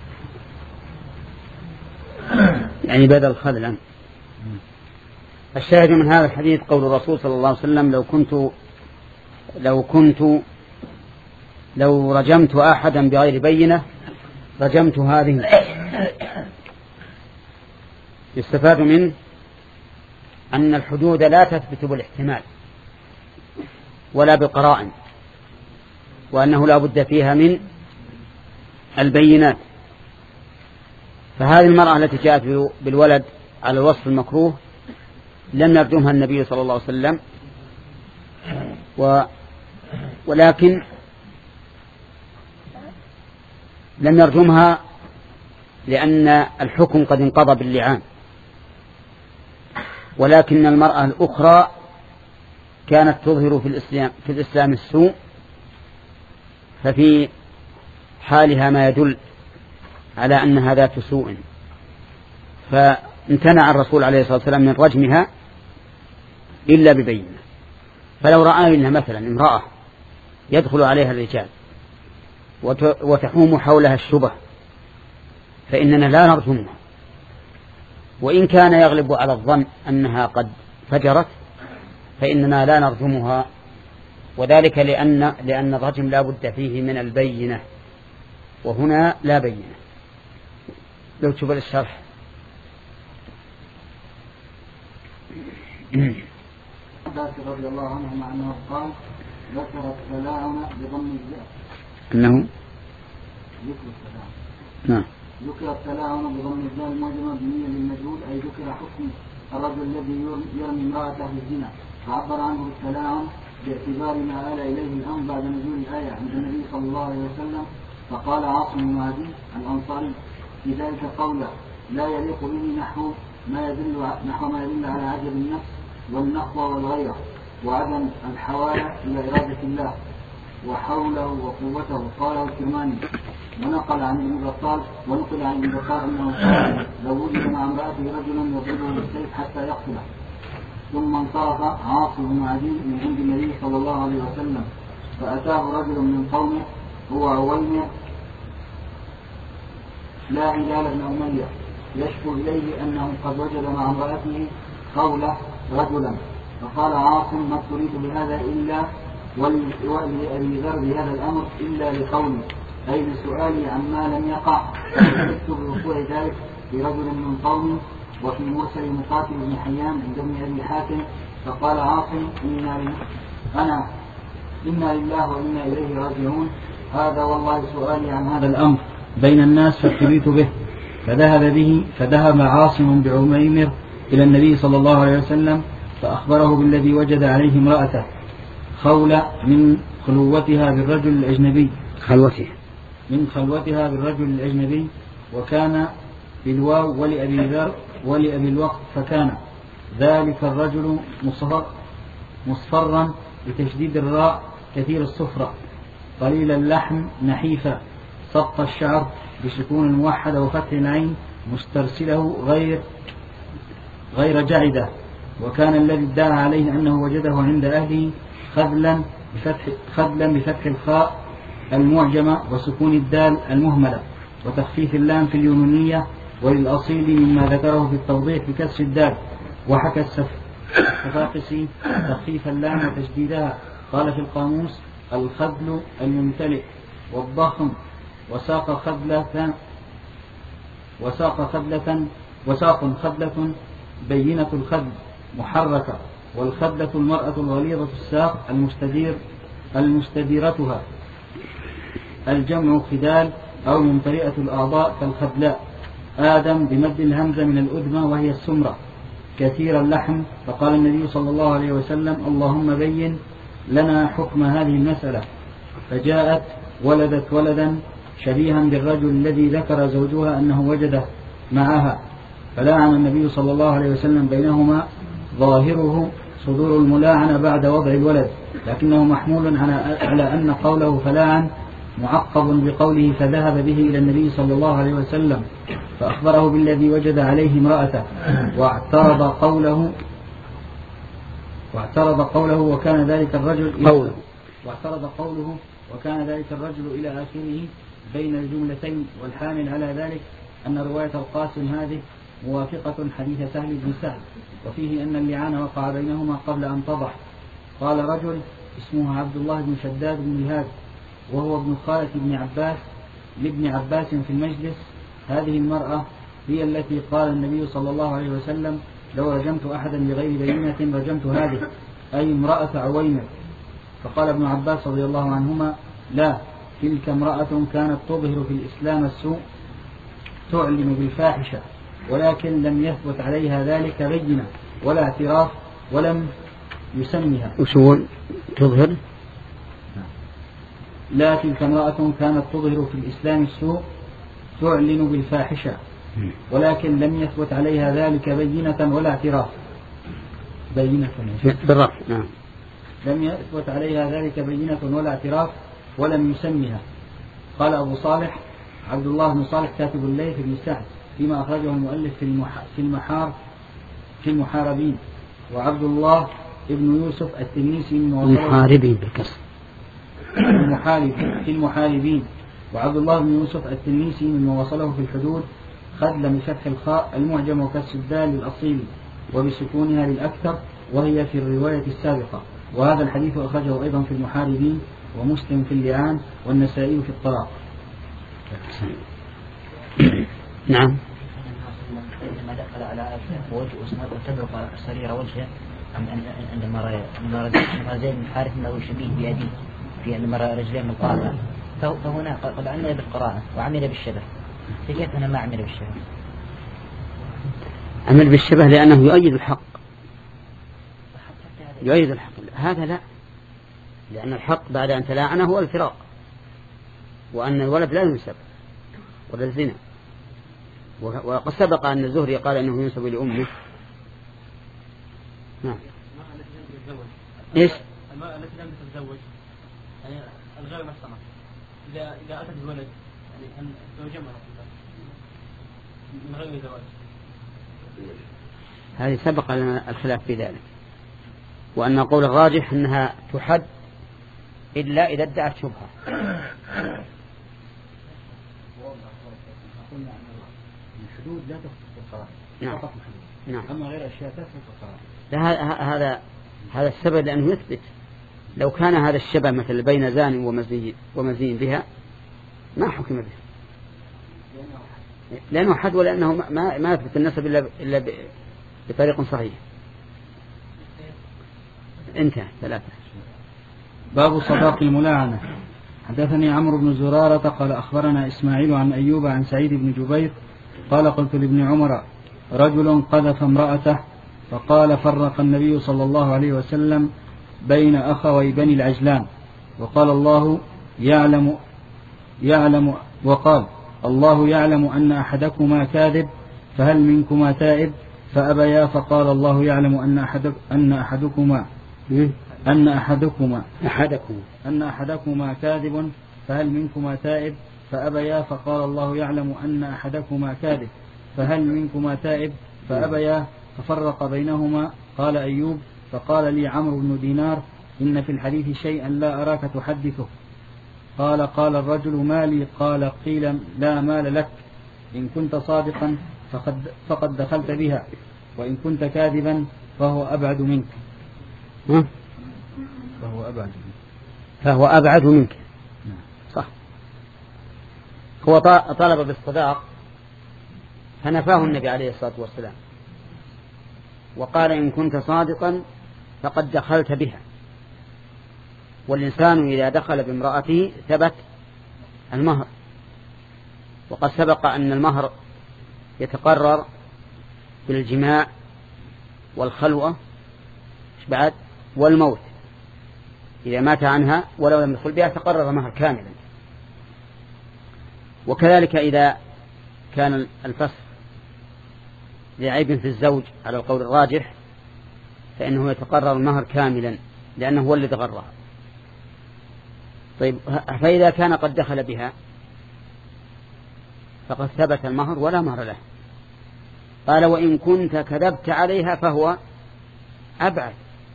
يعني بدل خذلا. الشاهد من هذا الحديث قول الرسول صلى الله عليه وسلم: لو كنت لو كنت لو رجمت أحدا بغير بينة رجمت هذه. يستفاد منه أن الحدود لا تثبت بالاحتمال ولا بقرائن، وأنه لا بد فيها من البينات. فهذه المرأة التي جاءت بالولد على الوصف المكروه لم يرجمها النبي صلى الله عليه وسلم، و ولكن لم يرجمها لأن الحكم قد انقضى باللعان. ولكن المرأة الأخرى كانت تظهر في الإسلام, في الإسلام السوء، ففي حالها ما يدل على أنها ذات سوء، فامتنع الرسول عليه الصلاة والسلام من رجمها إلا ببينة. فلو رأينا مثلا امرأة يدخل عليها الرجال وتحوم حولها الشبه فإننا لا نرجمها، وإن كان يغلب على الظن أنها قد فجرت فإننا لا نرجمها، وذلك لأن لأن الرجم لا بد فيه من البينة، وهنا لا بينة. لو تشوف الشرح. رضي الله عنه مع أنه قال: ذكر التلاعن بضم الزاء أنه ذكر التلاعن نعم ذكر التلاعن بضم الزاء المعجمة بنية للمجهول، أي ذكر حكم الرجل الذي يرمي امرأته بالزنا، فعبر عنه التلاعن باعتبار ما آل إليه الأمر بعد نزول الآية عند النبي صلى الله عليه وسلم. فقال عاصم بن عدي الأنصاري في ذلك قولا: لا يليق به نحو ما يدل نحو ما يدل على عجب النفس والنخوة والغيرة وعدم الحوالة إلى إرادة الله وحوله وقوته. قاله الكرماني. ونقل عن ابن بطال ونقل عن ابن بطال أنه قال: لو وجد مع امرأته رجلا يضربه بالسيف حتى يقتله. ثم انصرف عاصم بن عدي من عند النبي صلى الله عليه وسلم فأتاه رجل من قومه هو عويمر لا هلال بن أمية يشكو إليه أنه قد وجد مع امرأته قوله رجلا، فقال عاصم ما تريد بهذا إلا ولأبي ذر بهذا الأمر إلا لقولي أي لسؤالي عما لم يقع فأردت بوقوع ذلك في رجل من قومي وفي مرسل مقاتل بن حيان عند ابن أبي حاتم. فقال عاصم إنا أنا إنا لله وإنا إليه راجعون، هذا والله سؤالي عن هذا الأمر بين الناس فابتليت به. فذهب به فذهب عاصم بعميمر إلى النبي صلى الله عليه وسلم فأخبره بالذي وجد عليه امرأته خولة من خلوتها بالرجل الأجنبي خلوتها من خلوتها بالرجل الأجنبي وكان بالواو ولأبي ذر ولأبي الوقت فكان ذلك الرجل مصفر مصفرا بتشديد الراء كثير الصفرة قليل اللحم نحيفا سقط الشعر بسكون الموحدة وفتح العين مسترسله غير غير جعدة. وكان الذي ادعى عليه أنه وجده عند أهله خذلا بفتح, خذلا بفتح الخاء المعجمة وسكون الدال المهملة وتخفيف اللام في اليونانية وللأصيل مما ذكره في التوضيح بكسر الدال. وحكى السفاقسي تخفيف اللام وتشديدها قال في القاموس الخذل الممتلئ والضخم وساق خذلة وساق خذلة وساق خذلة بينة الخذل محركة والخذلة المرأة الغليظة الساق المستدير المستديرتها الجمع خدال أو ممتلئة الأعضاء كالخذلاء. آدم بمد الهمزة من الأدمى وهي السمرة كثير اللحم. فقال النبي صلى الله عليه وسلم اللهم بين لنا حكم هذه المسألة. فجاءت ولدت ولدا شبيها بالرجل الذي ذكر زوجها أنه وجده معها فلاعن النبي صلى الله عليه وسلم بينهما ظاهره صدور الملاعنة بعد وضع الولد لكنه محمول على أن قوله فلاعن معقب بقوله فذهب به إلى النبي صلى الله عليه وسلم فأخبره بالذي وجد عليه امرأته واعترض قوله واعترض قوله وكان ذلك الرجل قوله واعترض قوله وكان ذلك الرجل إلى آخره بين الجملتين. والحامل على ذلك أن رواية القاسم هذه موافقة حديث سهل بن سهل وفيه أن اللعان وقع بينهما قبل أن تضح. قال رجل اسمه عبد الله بن شداد بن الهاد وهو ابن خالة بن عباس لابن عباس في المجلس هذه المرأة هي التي قال النبي صلى الله عليه وسلم لو رجمت أحدا بغير بينة رجمت هذه أي امرأة عويمر. فقال ابن عباس رضي الله عنهما لا تلك امرأة كانت تظهر في الإسلام السوء تعلن بالفاحشة ولكن لم يثبت عليها ذلك بينة ولا اعتراف ولم يسمها. وشو تظهر؟ لا تلك امرأة كانت تظهر في الإسلام السوء تعلن بالفاحشة ولكن لم يثبت عليها ذلك بينة ولا اعتراف. بينة بالرفع نعم. لم يثبت عليها ذلك بينة ولا اعتراف ولم يسمها. قال أبو صالح عبد الله بن صالح كاتب الليث بن سعد فيما أخرجه المؤلف في المح... في المحار في المحاربين وعبد الله ابن يوسف التنيسي من المحاربين بالكسر المحارب في المحاربين وعبد الله بن يوسف التنيسي مما وصله في الحدود خذل بفتح الخاء المعجم وكسر الدال للأصيل وبسكونها للأكثر وهي في الرواية السابقة. وهذا الحديث أخرجه أيضا في المحاربين ومسلم في اللعان والنسائي في الطلاق. نعم. لما دخل على وجه وتبرق سرير وجهه عندما رأى زيد بن حارث أنه شبيه بأبيه في عندما رأى رجلين مقارنة فهنا قد عمل بالقراءة وعمل بالشبه. فكيف أنا ما عمل بالشبه؟ عمل بالشبه لأنه يؤيد الحق يؤيد الحق هذا لا لأن الحق بعد أن تلاعنه هو الفراق وأن الولد لا ينسب ولا الزنا. وقد سبق أن الزهري قال أنه ينسب لأمه. نعم. إيش؟ المرأة التي لم تتزوج يعني الغير محصنة إذا إذا أتت الولد يعني أن تزوجها من غير زواج. هذه سبق لنا الخلاف في ذلك. وأن القول الراجح أنها تحد إلا إذا ادعت شبهة. الحدود لا تخطف القرار. نعم. نعم. أما غير أشياء تخطف القرار. هذا هذا السبب لأنه يثبت. لو كان هذا الشبه مثل بين زان ومزي ومزي بها ما حكم به، لأنه حد ولأنه ما ما يثبت النسب إلا إلا بطريق صحيح. انتهى. ثلاثة. باب صداق الملاعنة. حدثني عمرو بن زرارة قال أخبرنا إسماعيل عن أيوب عن سعيد بن جبير قال قلت لابن عمر رجل قذف امرأته فقال فرق النبي صلى الله عليه وسلم بين أخوي بني العجلان وقال الله يعلم يعلم وقال الله يعلم أن أحدكما كاذب فهل منكما تائب فأبيا فقال الله يعلم أن أحدك أن أحدكما أن أحدكما أحدكما أن أحدكما كاذب فهل منكما تائب فأبيا فقال الله يعلم أن أحدكما كاذب فهل منكما تائب فأبيا ففرق بينهما. قال أيوب فقال لي عمرو بن دينار إن في الحديث شيئا لا أراك تحدثه. قال قال الرجل مالي قال قيل لا مال لك إن كنت صادقا فقد, فقد دخلت بها وإن كنت كاذبا فهو أبعد منك. فهو أبعد منك فهو أبعد منك صح. هو طلب بالصداق فنفاه النبي عليه الصلاة والسلام وقال إن كنت صادقا فقد دخلت بها. والإنسان إذا دخل بامرأته ثبت المهر، وقد سبق أن المهر يتقرر بالجماع والخلوة بعد والموت. إذا مات عنها ولو لم يدخل بها تقرر مهر كاملا. وكذلك إذا كان الفسخ لعيب في الزوج على القول الراجح فإنه يتقرر المهر كاملا لأنه هو الذي غرها. طيب فإذا كان قد دخل بها فقد ثبت المهر ولا مهر له. قال وإن كنت كذبت عليها فهو أبعد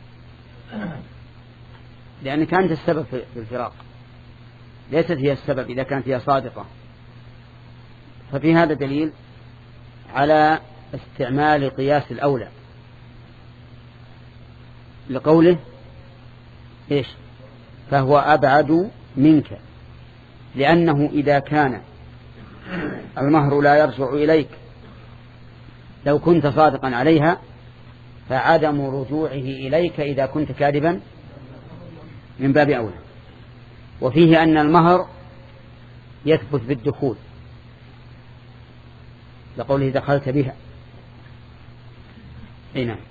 لأنك أنت السبب في الفراق ليست هي السبب إذا كانت هي صادقة. ففي هذا دليل على استعمال قياس الأولى لقوله إيش فهو أبعد منك، لأنه إذا كان المهر لا يرجع إليك لو كنت صادقا عليها فعدم رجوعه إليك إذا كنت كاذبا من باب أولى. وفيه أن المهر يثبت بالدخول لقوله دخلت بها. أي نعم.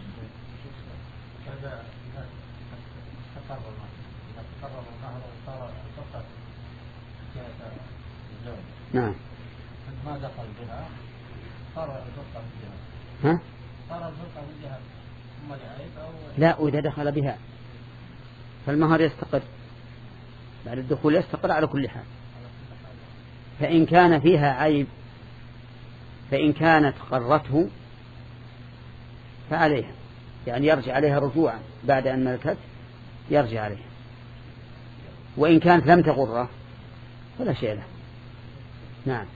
نعم. ما دخل بها صار الفرقة من جهة. ها؟ صار الفرقة من جهة. ثم لعيب أو لا وإذا دخل بها فالمهر يستقر بعد الدخول يستقر على كل حال. فإن كان فيها عيب فإن كانت قرته فعليها يعني يرجع عليها رجوعا بعد أن ملكت يرجع عليها. وإن كانت لم تغره فلا شيء له. نعم.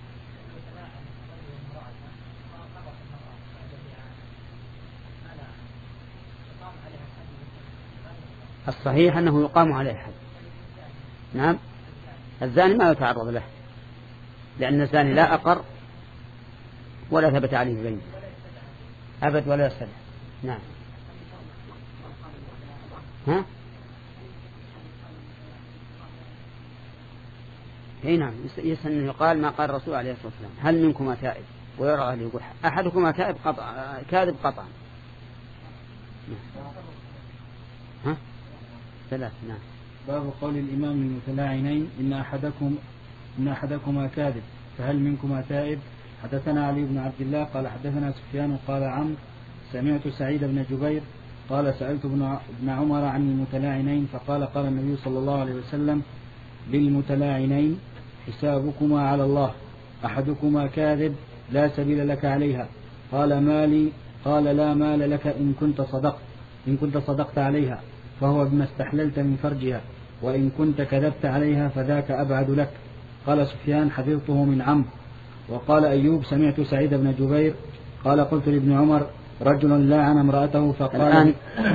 الصحيح أنه يقام عليه حد. نعم. الزاني ما يتعرض له لأن الزاني لا أقر ولا ثبت عليه بينه أبد ولا يسأل. نعم. ها؟ اي نعم يسأل أنه يقال ما قال الرسول عليه الصلاة والسلام هل منكما تائب ويرى أهل يقول أحدكما تائب قطع كاذب قطعا. ها؟ ثلاث. نعم. باب قول الإمام للمتلاعنين إن أحدكم إن أحدكما كاذب فهل منكما تائب. حدثنا علي بن عبد الله قال حدثنا سفيان قال عمرو سمعت سعيد بن جبير قال سألت ابن عمر عن المتلاعنين فقال قال النبي صلى الله عليه وسلم للمتلاعنين حسابكما على الله أحدكما كاذب لا سبيل لك عليها. قال مالي قال لا مال لك إن كنت صدقت إن كنت صدقت عليها فهو بما استحللت من فرجها، وإن كنت كذبت عليها فذاك أبعد لك. قال سفيان حفظته من عمرو. وقال أيوب سمعت سعيد بن جبير قال قلت لابن عمر رجل لاعن امرأته فقال الآن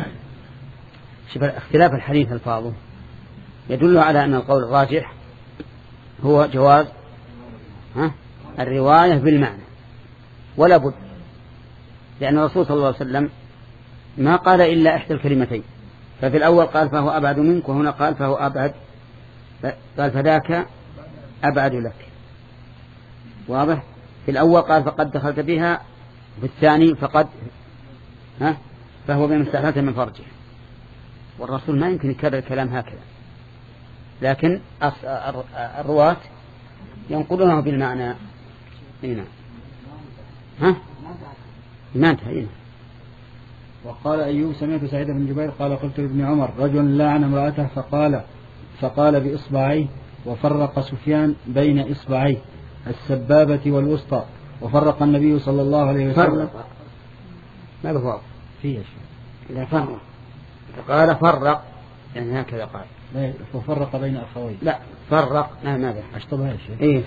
اختلاف الحديث الفاظه يدل على أن القول الراجح هو جواز ها الرواية بالمعنى ولا بد، لأن الرسول صلى الله عليه وسلم ما قال إلا إحدى الكلمتين، ففي الأول قال فهو أبعد منك، وهنا قال فهو أبعد، قال فذاك أبعد لك. واضح؟ في الأول قال فقد دخلت بها، في الثاني فقد ها فهو بما استحللت من فرجه. والرسول ما يمكن يكرر الكلام هكذا، لكن الرواة ينقلونه بالمعنى. هنا ها ما انتهينا. وقال أيوب سمعت سعيد بن جبير قال قلت لابن عمر رجل لاعن امرأته فقال فقال بإصبعيه، وفرق سفيان بين إصبعيه السبابة والوسطى، وفرق النبي صلى الله عليه وسلم. فرق ما بفرق فيه شيء لا فرق، قال فرق يعني هكذا قال لا وفرق بين أخويه، لا فرق ما ماذا أشطبها شيء إيه.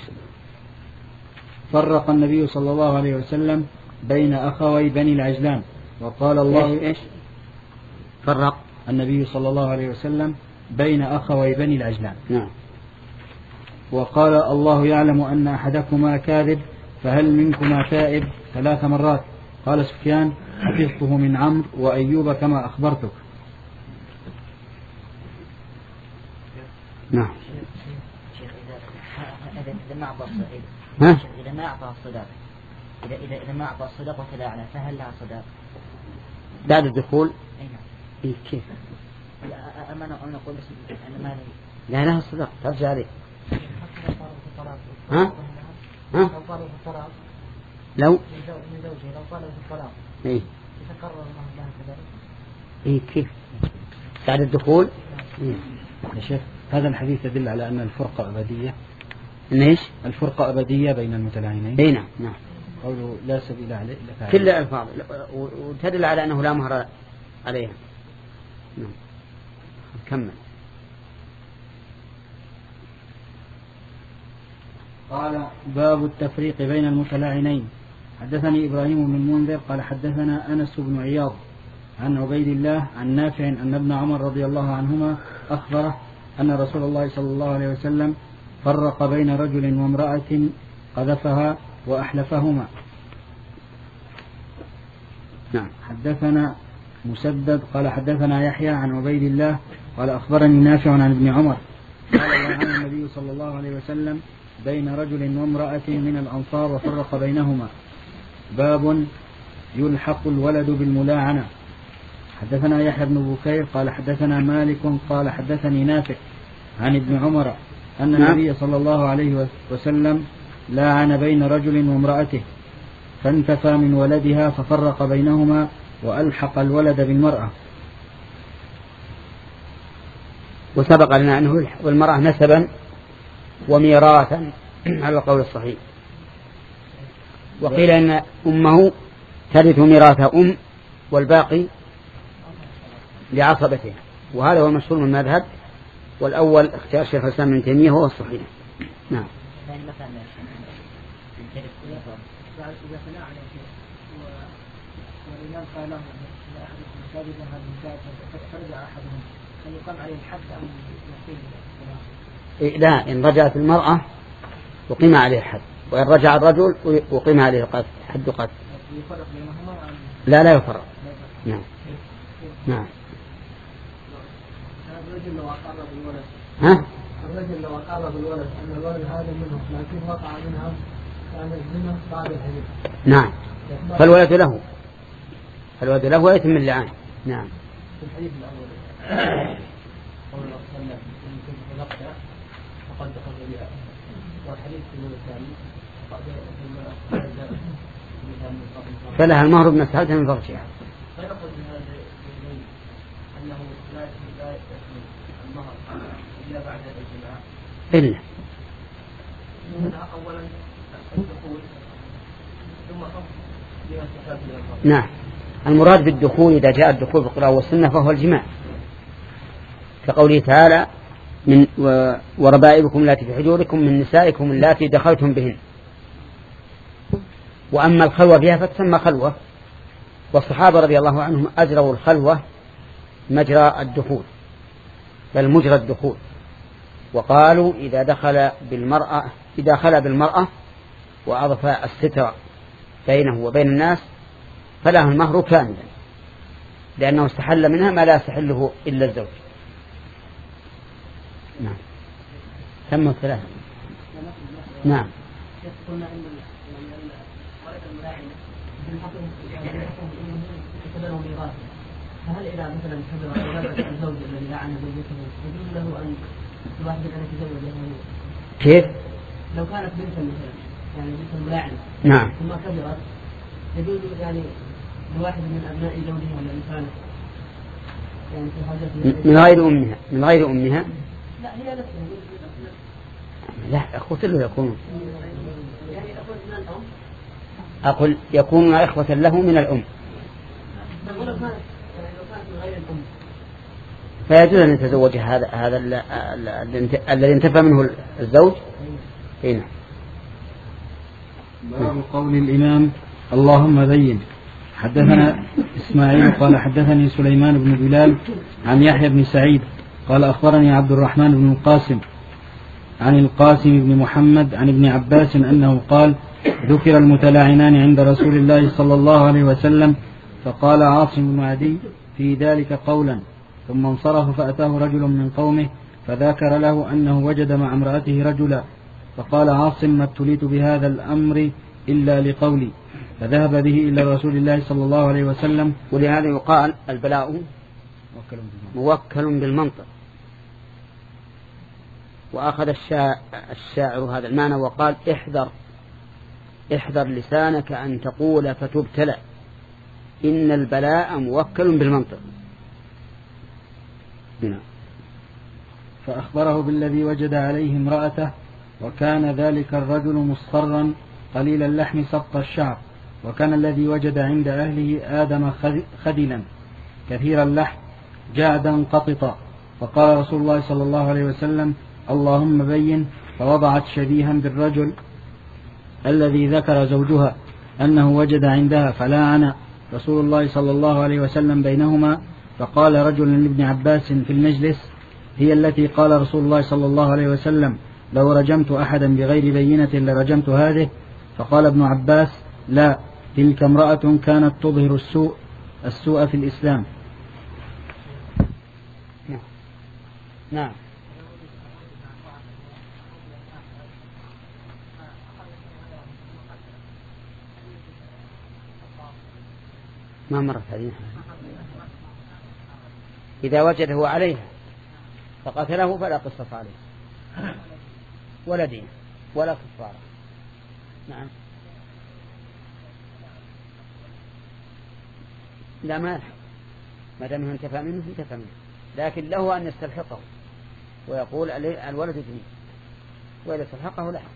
فرق النبي صلى الله عليه وسلم بين أخوي بني العجلان. وقال الله إيش, إيش فرق النبي صلى الله عليه وسلم بين أخوي بني العجلان. نعم. وقال الله يعلم أن أحدكما كاذب فهل منكما تائب ثلاث مرات. قال سفيان حفظته من عمرو وأيوب كما أخبرتك. نعم. شيخ إذا إذا ما أعطى ها إذا ما أعطى الصداق إذا إذا إذا ما أعطى الصداق وتلاعنه فهل لها صداق بعد الدخول؟ أي نعم. إيه كيف؟ أما أنا أنا أقول بس أنا ما لا لها الصداق ترجع عليه. ها؟ ها؟ لو طالب الطلاق لو من زوجه لو طالب الطلاق إيه يتقرر الله لها كذلك. إيه كيف؟ بعد الدخول؟ إيه. يا شيخ هذا الحديث يدل على أن الفرقة أبدية. إن إيش؟ الفرقة أبدية بين المتلاعنين. إيه نعم نعم. قوله لا سبيل عليه كل الألفاظ وتدل على أنه لا مهر عليها. نعم. كمل. قال باب التفريق بين المتلاعنين. حدثني إبراهيم بن المنذر قال حدثنا أنس بن عياض عن عبيد الله عن نافع أن ابن عمر رضي الله عنهما أخبره أن رسول الله صلى الله عليه وسلم فرق بين رجل وامرأة قذفها وأحلفهما. نعم. حدثنا مسدد قال حدثنا يحيى عن عبيد الله قال أخبرني نافع عن ابن عمر قال وعن النبي صلى الله عليه وسلم بين رجل وامرأة من الأنصار وفرق بينهما. باب يلحق الولد بالملاعنة. حدثنا يحيى بن بكير قال حدثنا مالك قال حدثني نافع عن ابن عمر أن النبي صلى الله عليه وسلم لاعن بين رجل وامرأته فانتفى من ولدها ففرق بينهما وألحق الولد بالمرأة. وسبق لنا أنه يلحق بالمرأة نسبا وميراثا على القول الصحيح. وقيل أن أمه ترث ميراث أم والباقي لعصبته، وهذا هو المشهور من المذهب، والأول اختيار شيخ الإسلام ابن تيمية هو الصحيح. نعم. إذا تلاعن والإمام قال له إذا أحدكم كاذب هذا المكاذب فرجع أحدهم هل يقام عليه الحد أم يقيم؟ لا، إن رجعت المرأة وقيم عليه الحد، وإن رجع الرجل وقيم عليه القتل حد قتل. يفرق بينهما؟ لا لا يفرق. نعم نعم. الرجل لو أقر بالولد ها؟ الرجل لو أقر بالولد أن الولد هذا منه لكن وقع منها كان الزنا بعد الحديث. نعم. فالولد له الولد له ويتم اللعان. نعم. في الحديث الأول قول الله صلى الله عليه وسلم إن كنت نقطع فقد دخل بها، والحديث الثاني فلها المهر بما استحلت من فرجها. فيأخذ من هذا الدليل أنه لا لا يستحمل المهر إلا بعد الجماع إلا منها أولا الدخول ثم حكم بما استحلت من الفرج. نعم. المراد بالدخول إذا جاء الدخول في القرآن والسنة فهو الجماع، كقوله تعالى من وربائبكم التي في حجوركم من نسائكم اللاتي دخلتم بهن. وأما الخلوة فيها فتسمى خلوة، والصحابة رضي الله عنهم أجروا الخلوة مجرى الدخول بل مجرى الدخول، وقالوا إذا دخل بالمرأة إذا خلى بالمرأة وأضفى الستر بينه وبين الناس فله المهر كاملا، لأنه استحل منها ما لا يستحله إلا الزوج. نعم تم الثلاثة. نعم فهل إذا مثلا حضر الزوج الذي لعن زوجته يجوز له أن الواحد أن يتزوجها؟ كيف؟ لو كانت بنتا مثلا يعني بنت ملاعنة نعم ثم كبرت يجوز يعني لواحد من أبناء زوجها ولا إنسانه يعني في حاجة من غير أمها من غير أمها لا هي نفسها لا أخوة له يكون يعني أخوة من الأم أقول يكون إخوة له من الأم فيجوز أن يتزوج هذا هذا الذي انتفى منه الزوج. هنا باب قول الإمام اللهم بين. حدثنا إسماعيل قال حدثني سليمان بن بلال عن يحيى بن سعيد قال أخبرني عبد الرحمن بن القاسم عن القاسم بن محمد عن ابن عباس أنه قال ذكر المتلاعنان عند رسول الله صلى الله عليه وسلم فقال عاصم بن عدي في ذلك قولا، ثم انصرف فأتاه رجل من قومه فذكر له أنه وجد مع امرأته رجلا، فقال عاصم ما ابتليت بهذا الأمر إلا لقولي، فذهب به إلى رسول الله صلى الله عليه وسلم. ولهذا يقال البلاء موكل بالمنطق. وأخذ الشاعر هذا المعنى وقال احذر احذر لسانك أن تقول فتبتلى، إن البلاء موكل بالمنطق. هنا فأخبره بالذي وجد عليه امرأته، وكان ذلك الرجل مصفرا قليل اللحم سبط الشعر، وكان الذي وجد عند أهله آدم خدلا كثير اللحم جعدا قططا، فقال رسول الله صلى الله عليه وسلم اللهم بين، فوضعت شبيها بالرجل الذي ذكر زوجها أنه وجد عندها، فلاعن رسول الله صلى الله عليه وسلم بينهما. فقال رجل لابن عباس في المجلس هي التي قال رسول الله صلى الله عليه وسلم لو رجمت أحدا بغير بينة لرجمت هذه. فقال ابن عباس لا، تلك امرأة كانت تظهر السوء السوء في الإسلام. نعم نعم ما مرت هذه. إذا وجده عليها فقتله فلا قصة عليه ولا دين ولا كفارة. نعم لا ما ما دام انتفى منه انتفى منه، لكن له أن يستلحقه ويقول الولد ابني، وإذا استلحقه لا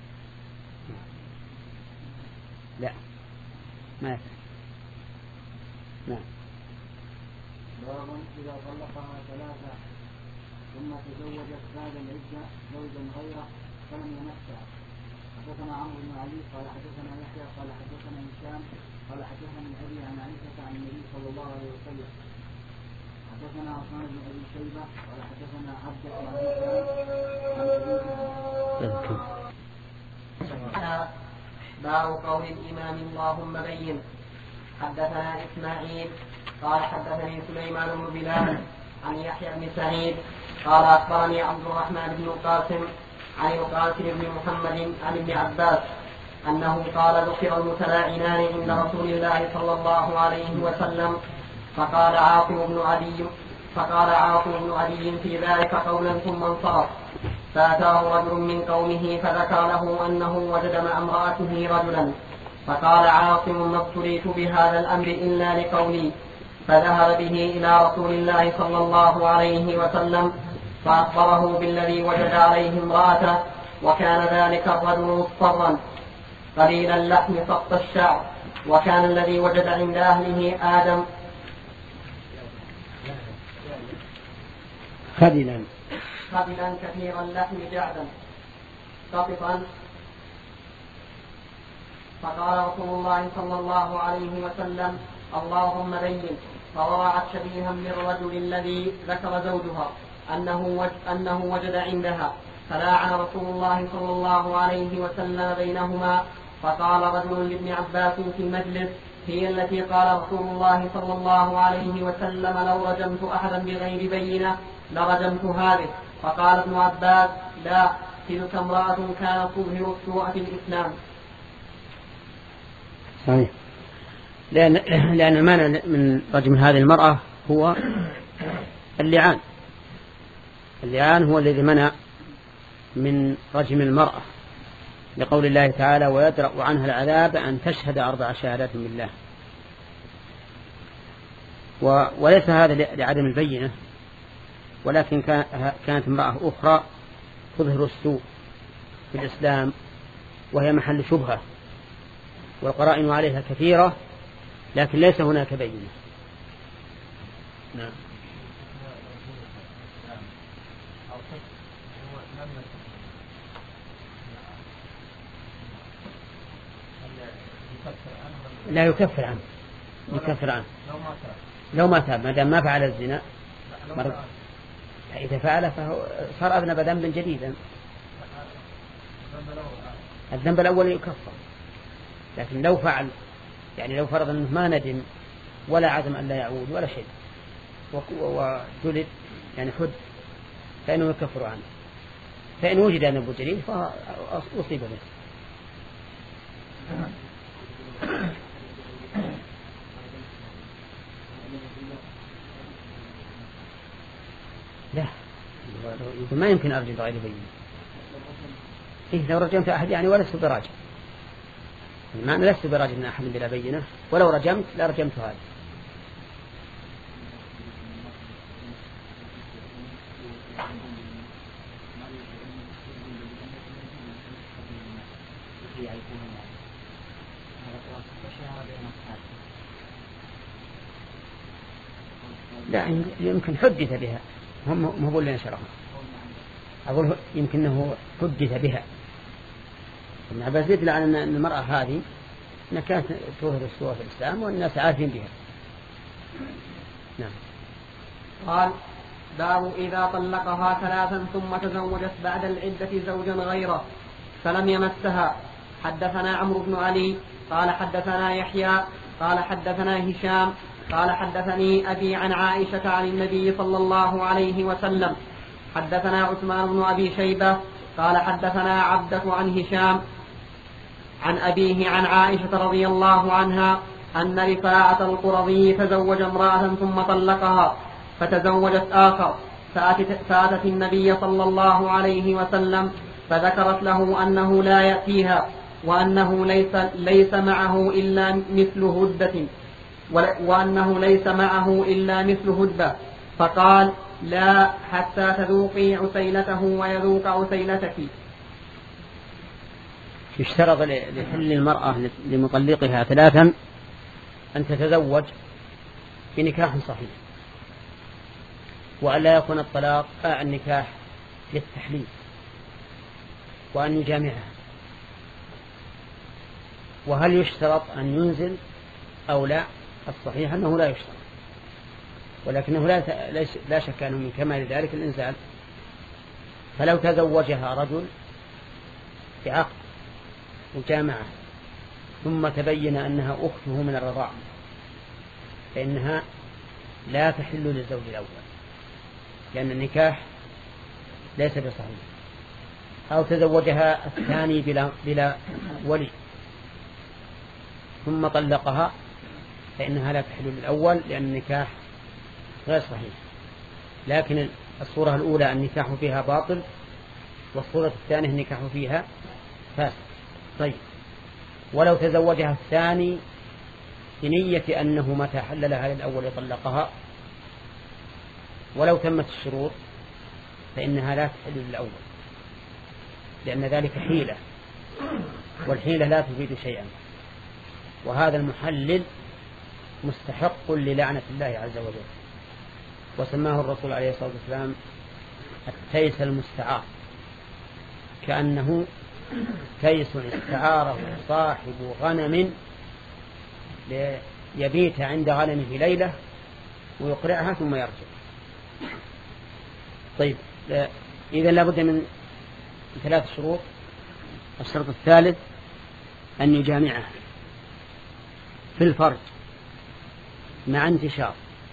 لا ما يفعل. نعم باب إذا طلقها ثلاثة ثم تزوجت بعد العدة زوجا غيره فلم يمسها. حدثنا عمرو بن علي قال حدثنا يحيى قال حدثنا هشام قال حدثني أبي عن عائشة عن النبي صلى الله عليه وسلم. حدثنا عثمان بن أبي شيبة قال حدثنا عبد عن باب قول الإمام اللهم بين. حدثنا إسماعيل قال حدثني سليمان بن بلال عن يحيى بن سعيد قال أخبرني عبد الرحمن بن القاسم عن القاسم بن محمد عن ابن عباس أنه قال ذكر المتلاعنان عند رسول الله صلى الله عليه وسلم، فقال عاصم بن عدي فقال عاصم بن عدي في ذلك قولا ثم انصرف، فأتاه رجل من قومه فذكر له أنه وجد مع امرأته رجلا، فقال عاصم ما ابتليت بهذا الأمر إلا لقولي، فذهب به إلى رسول الله صلى الله عليه وسلم فأخبره بالذي وجد عليه امرأته، وكان ذلك الرجل مصفرا قليل اللحم سقط الشعر وكان الذي وجد عند أهله آدم خبلا خبلا كثير اللحم جعدا قططا. فقال رسول الله صلى الله عليه وسلم اللهم بين. فوضعت شبيها بالرجل الذي ذكر زوجها أنه وجد, أنه وجد عندها، فلاعن رسول الله صلى الله عليه وسلم بينهما. فقال رجل لابن عباس في المجلس هي التي قال رسول الله صلى الله عليه وسلم لو رجمت أحدا بغير بينة لرجمت هذه. فقال ابن عباس لا، تلك امرأة كانت تظهر السوء في الإسلام. صحيح، لأن, لأن المانع من رجم هذه المرأة هو اللعان. اللعان هو الذي منع من رجم المرأة، لقول الله تعالى ويدرأ عنها العذاب أن تشهد أربع شهادات بالله. وليس هذا لعدم البينة، ولكن كانت امرأة أخرى تظهر السوء في الإسلام وهي محل شبهة، والقرائن عليها كثيرة، لكن ليس هناك بينة. نعم. لا يكفر عنه، يكفر عنه لو ما تاب، ما دام ما فعل الزنا. إذا فعل فهو صار أذنب ذنبا جديدا. الذنب الأول يكفر، لكن لو فعل، يعني لو فرض أنه ما ندم ولا عزم أن لا يعود ولا شيء وجلد يعني حد، فإنه يكفر عنه. فإن وجد ذنب جديد فأصيب به. لا، ما يمكن أرجم غير بينة. إيه لو رجمت أحد يعني ولست براجم، المعنى لست براجم من أحد بلا بينة، ولو رجمت لا رجمت هذا. لا، يمكن حدث بها، هم هو اللي نشرها. أقول يمكن أنه حدث بها. ابن عباس يدل على أن المرأة هذه أنها كانت تظهر السوء في الإسلام والناس عارفين بها. نعم. قال باب إذا طلقها ثلاثا ثم تزوجت بعد العدة زوجا غيره فلم يمسها. حدثنا عمرو بن علي قال حدثنا يحيى قال حدثنا هشام قال حدثني أبي عن عائشة عن النبي صلى الله عليه وسلم. حدثنا عثمان بن أبي شيبة قال حدثنا عبدة عن هشام عن أبيه عن عائشة رضي الله عنها أن رفاعة القرظي تزوج امرأة ثم طلقها فتزوجت آخر، فأتت, فأتت النبي صلى الله عليه وسلم فذكرت له أنه لا يأتيها وأنه ليس, ليس معه إلا مثل هدة وأنه ليس معه إلا مثل هدبة، فقال لا حتى تذوقي عسيلته ويذوق عسيلتك. يشترط لحل المرأة لمطلقها ثلاثا أن تتزوج بنكاح صحيح، وأن لا يكون الطلاق النكاح للتحليل، وأن يجامعها. وهل يشترط أن ينزل أو لا؟ الصحيح أنه لا يشترط، ولكنه لا, لا شك أنه من كمال ذلك الإنزال. فلو تزوجها رجل بعقد وجامعه ثم تبين أنها أخته من الرضاع فإنها لا تحل للزوج الأول، لأن النكاح ليس بصحيح. أو تزوجها الثاني بلا, بلا ولي ثم طلقها فإنها لا تحل للأول، لأن النكاح غير صحيح. لكن الصورة الأولى النكاح فيها باطل، والصورة الثانية النكاح فيها فاسد. طيب، ولو تزوجها الثاني بنية أنه متى حل لها للأول يطلقها ولو تمت الشروط فإنها لا تحل للأول، لأن ذلك حيلة، والحيلة لا تفيد شيئا. وهذا المحلل مستحق للعنة الله عز وجل، وسماه الرسول عليه الصلاة والسلام التيس المستعار، كأنه تيس استعاره صاحب غنم ليبيت عند غنمه ليلة ويقرعها ثم يرجع. طيب، إذا لابد من ثلاث شروط. الشرط الثالث أن يجامعها في الفرج مع انتشار،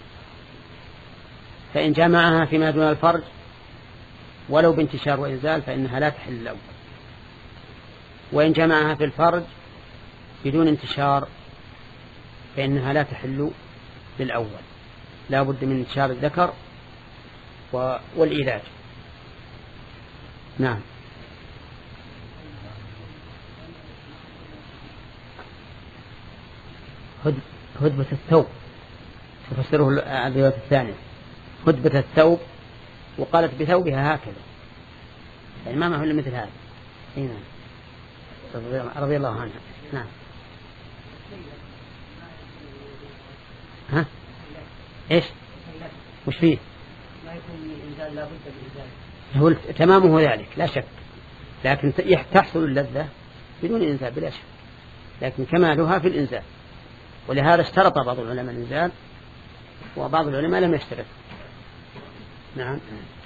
فإن جامعها فيما دون الفرج ولو بانتشار وإنزال فإنها لا تحل الأول، وإن جمعها في الفرج بدون انتشار فإنها لا تحل للأول، لا بد من انتشار الذكر والإيلاج. نعم. هدبة الثوب تفسره الرواية الثانية، هدبة الثوب، وقالت بثوبها هكذا، يعني ما معه إلا مثل هذا. نعم. رضي الله عنها. نعم. ها إيش وش فيه؟ ما يكون إنزال لا بد من إنزال، هو تمامه ذلك لا شك، لكن تحصل اللذة بدون إنزال بلا شك، لكن كمالها في الإنزال، ولهذا اشترط بعض العلماء الإنزال وبعض العلماء لم يشترط. نعم.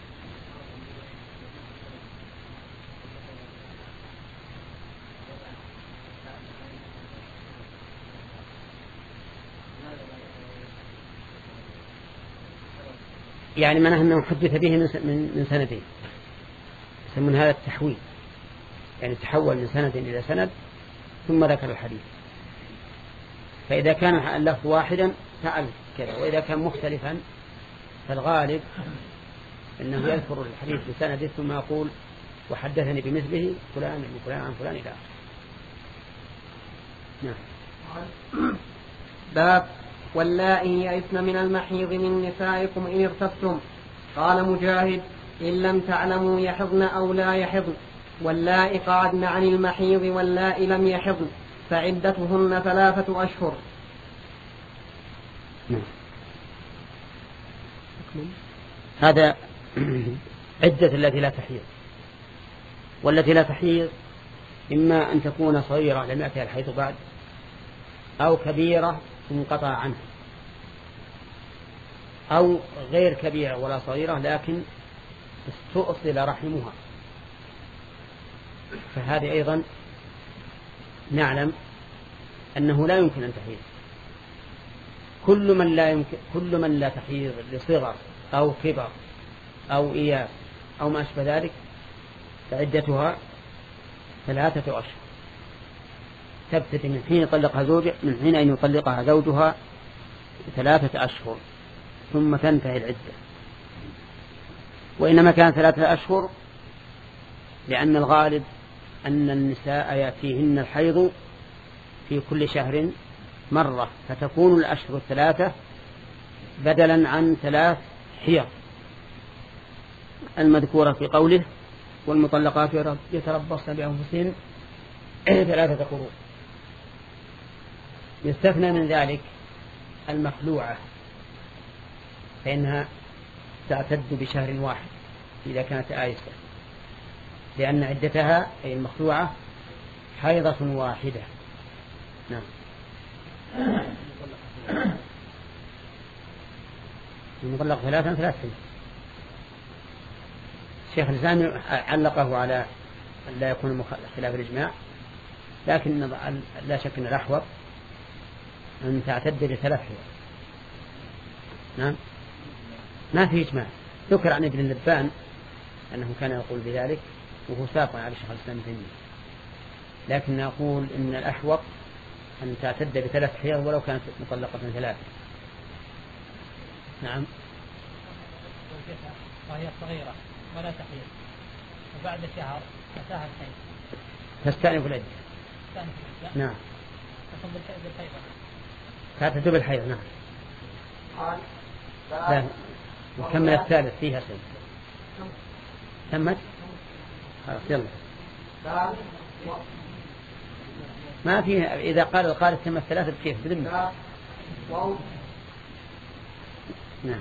يعني معناه أنه حدث به من سندين، يسمون هذا التحويل، يعني تحول من سند إلى سند ثم ذكر الحديث. فإذا كان اللفظ واحدا فعل كذا، وإذا كان مختلفا فالغالب أنه يذكر الحديث بسنده ثم يقول وحدثني بمثله فلان من فلان عن فلان إلى آخره. نعم. باب واللائي يئسن من المحيض من نسائكم إن ارتبتم. قال مجاهد إن لم تعلموا يحضن أو لا يحضن، واللائي قعدن عن المحيض واللائي لم يحضن فعدتهن ثلاثة أشهر. هذا عدة التي لا تحيض، والتي لا تحيض إما أن تكون صغيرة لم يأتها الحيض بعد، أو كبيرة منقطع عنها، أو غير كبيرة ولا صغيرة لكن استؤصل رحمها، فهذه أيضا نعلم أنه لا يمكن أن تحيض. كل من لا يمكن كل من لا تحيض لصغر أو كبر أو إياس أو ما أشبه ذلك فعدتها ثلاثة أشهر، تبتدي من حين يطلقها زوجها من حين أن يطلقها زوجها ثلاثة أشهر ثم تنتهي العدة. وإنما كان ثلاثة أشهر لأن الغالب أن النساء يأتيهن الحيض في كل شهر مرة، فتكون الأشهر الثلاثة بدلا عن ثلاث حيض المذكورة في قوله والمطلقات يتربصن بأنفسهن ثلاثة قروء. يستثنى من ذلك المخلوعة، فإنها تعتد بشهر واحد إذا كانت آيسة، لأن عدتها أي المخلوعة حيضة واحدة. نعم. المطلق ثلاثا ثلاث سنين. الشيخ الإسلام علقه على لا يكون خلاف الإجماع، لكن لا شك أن الأحوط أن تعتد بثلاث حيض. نعم. ما في إجماع. ذكر عن ابن اللبان أنه كان يقول بذلك وهو ساق على الشيخ الإسلام تيمية، لكن نقول إن الأحوط أن تعتد بثلاث حيض ولو كانت مطلقة من ثلاث. نعم. وهي صغيرة ولا تحيض وبعد شهر أتاها الحيض تستأنف العدة. نعم. تعتد بالحيض. نعم. لا نكمل الثالث فيها سنة. تمت. خلاص يلا. ما فيه إذا قال القارئ تم الثلاثة كيف بذمة. نعم.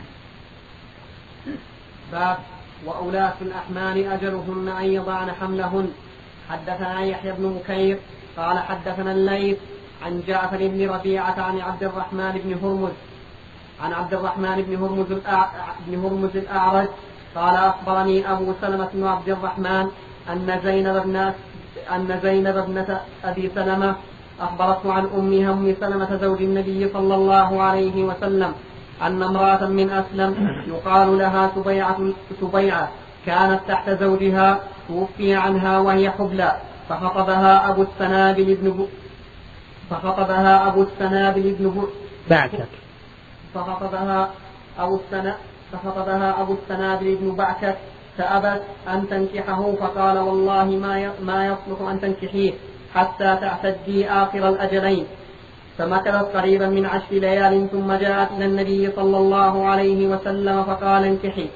باب وأولاة الأحمال أجلهن أن يضعن حملهن. حدثنا يحيى بن بكير قال حدثنا الليث عن جعفر بن ربيعة عن عبد الرحمن بن هرمز عن عبد الرحمن بن هرمز بن هرمز الأعرج قال أخبرني أبو سلمة بن عبد الرحمن أن زينب بن أن زينب ابنة أبي سلمة أخبرته عن أمها أم سلمة زوج النبي صلى الله عليه وسلم أن امرأة من أسلم يقال لها سبيعة, سبيعة كانت تحت زوجها توفي عنها وهي حبلى فخطبها أبو السنابل بن فخطبها أبو السنابل بن بعكك فخطبها أبو السنا فخطبها أبو السنابل بن بعكك فأبت أن تنكحه فقال والله ما ما يصلح أن تنكحيه حتى تعتدي آخر الأجلين. فمكثت قريبا من عشر ليال ثم جاءت إلى النبي صلى الله عليه وسلم فقال انكحي.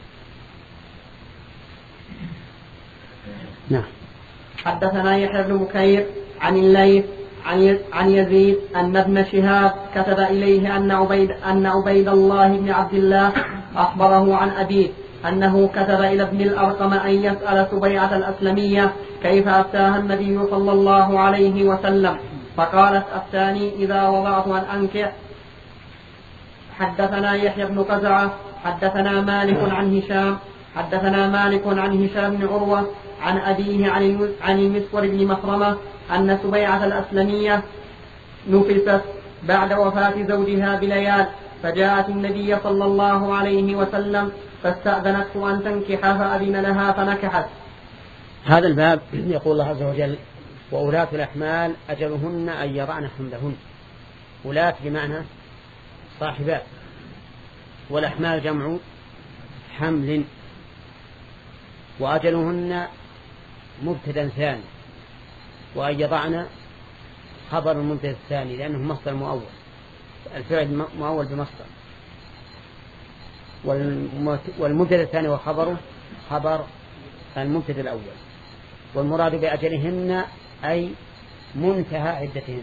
نعم. حدثنا يحيى بن بكير عن الليث عن يزيد أن ابن شهاب كتب إليه أن عبيد, أن عبيد الله بن عبد الله أخبره عن أبيه أنه كتب إلى ابن الأرقم أن يسأل سبيعة الأسلمية كيف أفتاها النبي صلى الله عليه وسلم فقالت أفتاني إذا وضعت أن أنكح. حدثنا يحيى بن قزعة حدثنا مالك عن هشام حدثنا مالك عن هشام بن عروة عن أبيه عن المسور بن مخرمة أن سبيعة الأسلمية نفست بعد وفاة زوجها بليال فجاءت النبي صلى الله عليه وسلم فاستأذنته أن تنكح فأذن لها فنكحت. هذا الباب يقول الله عز وجل وأولاة الأحمال أجلهن أن يضعن حملهن. أولاة بمعنى صاحبات والأحمال جمع حمل وأجلهن مبتدا ثاني وأن يضعن خبر المبتدا الثاني لأنه مصدر مؤول الفعل مؤول بمصدر والمبتدا الثاني وخبره خبر المبتدا الأول. والمراد بأجلهن أي منتهى عدتهن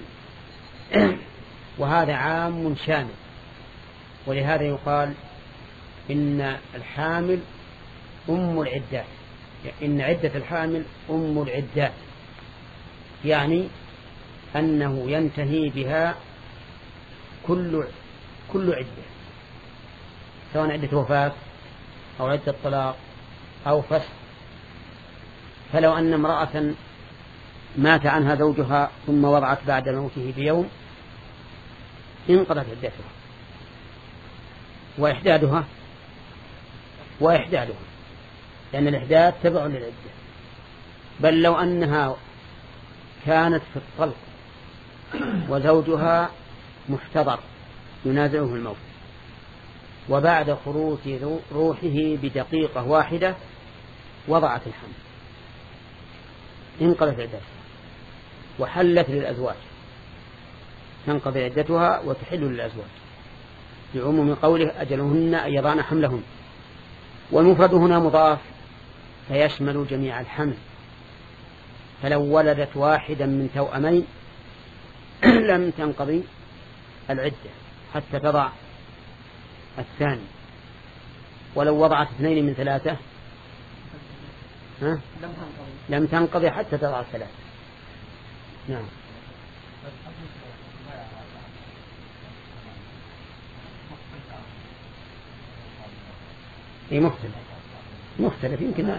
وهذا عام شامل. ولهذا يقال إن الحامل أم العدات إن عدة الحامل أم العدات يعني أنه ينتهي بها كل كل عدة سواء عدة وفاة أو عدة طلاق أو فسخ. فلو أن امرأة مات عنها زوجها ثم وضعت بعد موته بيوم انقضت عدتها وإحدادها وإحدادها لأن الإحداد تبع للعدة. بل لو أنها كانت في الطلق وزوجها محتضر ينازعه الموت وبعد خروج روحه بدقيقة واحدة وضعت الحمل انقضت عدتها وحلت للأزواج تنقضي عدتها وتحل للأزواج لعموم قوله أجلهن أن يضعن حملهن. والمفرد هنا مضاف فيشمل جميع الحمل. فلو ولدت واحدا من توأمين لم تنقضي العدة حتى تضع الثاني ولو وضعت اثنين من ثلاثة ها؟ لم تنقضي حتى تضع الثلاثة. نعم. اي مختلف مختلف يمكن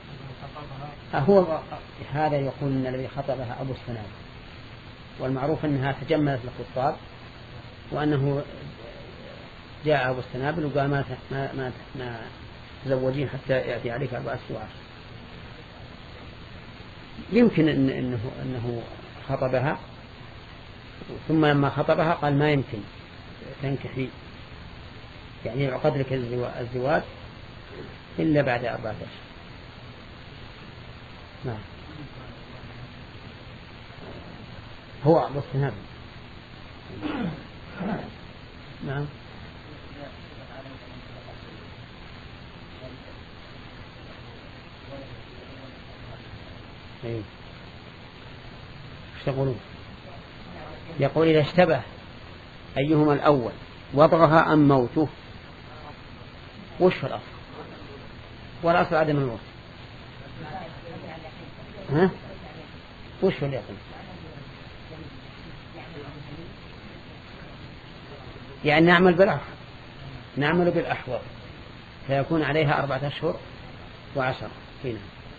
هو هذا يقول ان الذي خطبها ابو السنابل والمعروف انها تجملت الخطاب وانه جاء ابو السنابل وقال ما ما ما, ما تزوجين حتى ياتي عليك اربع سوار. يمكن إن انه انه خطبها ثم لما خطبها قال ما يمكن تنكحي يعني يعقد لك الزواج إلا بعد أربعة أشهر. نعم. هو أبو السنابل. نعم. ايه ايش تقولون؟ يقول إذا اشتبه أيهما الأول وضعها أم موته وش في الأصل؟ والأصل عدم الموت. ها؟ وش في اليقين؟ يعني نعمل بالأحوال نعمل بالأحوال فيكون عليها أربعة أشهر وعشرة. هنا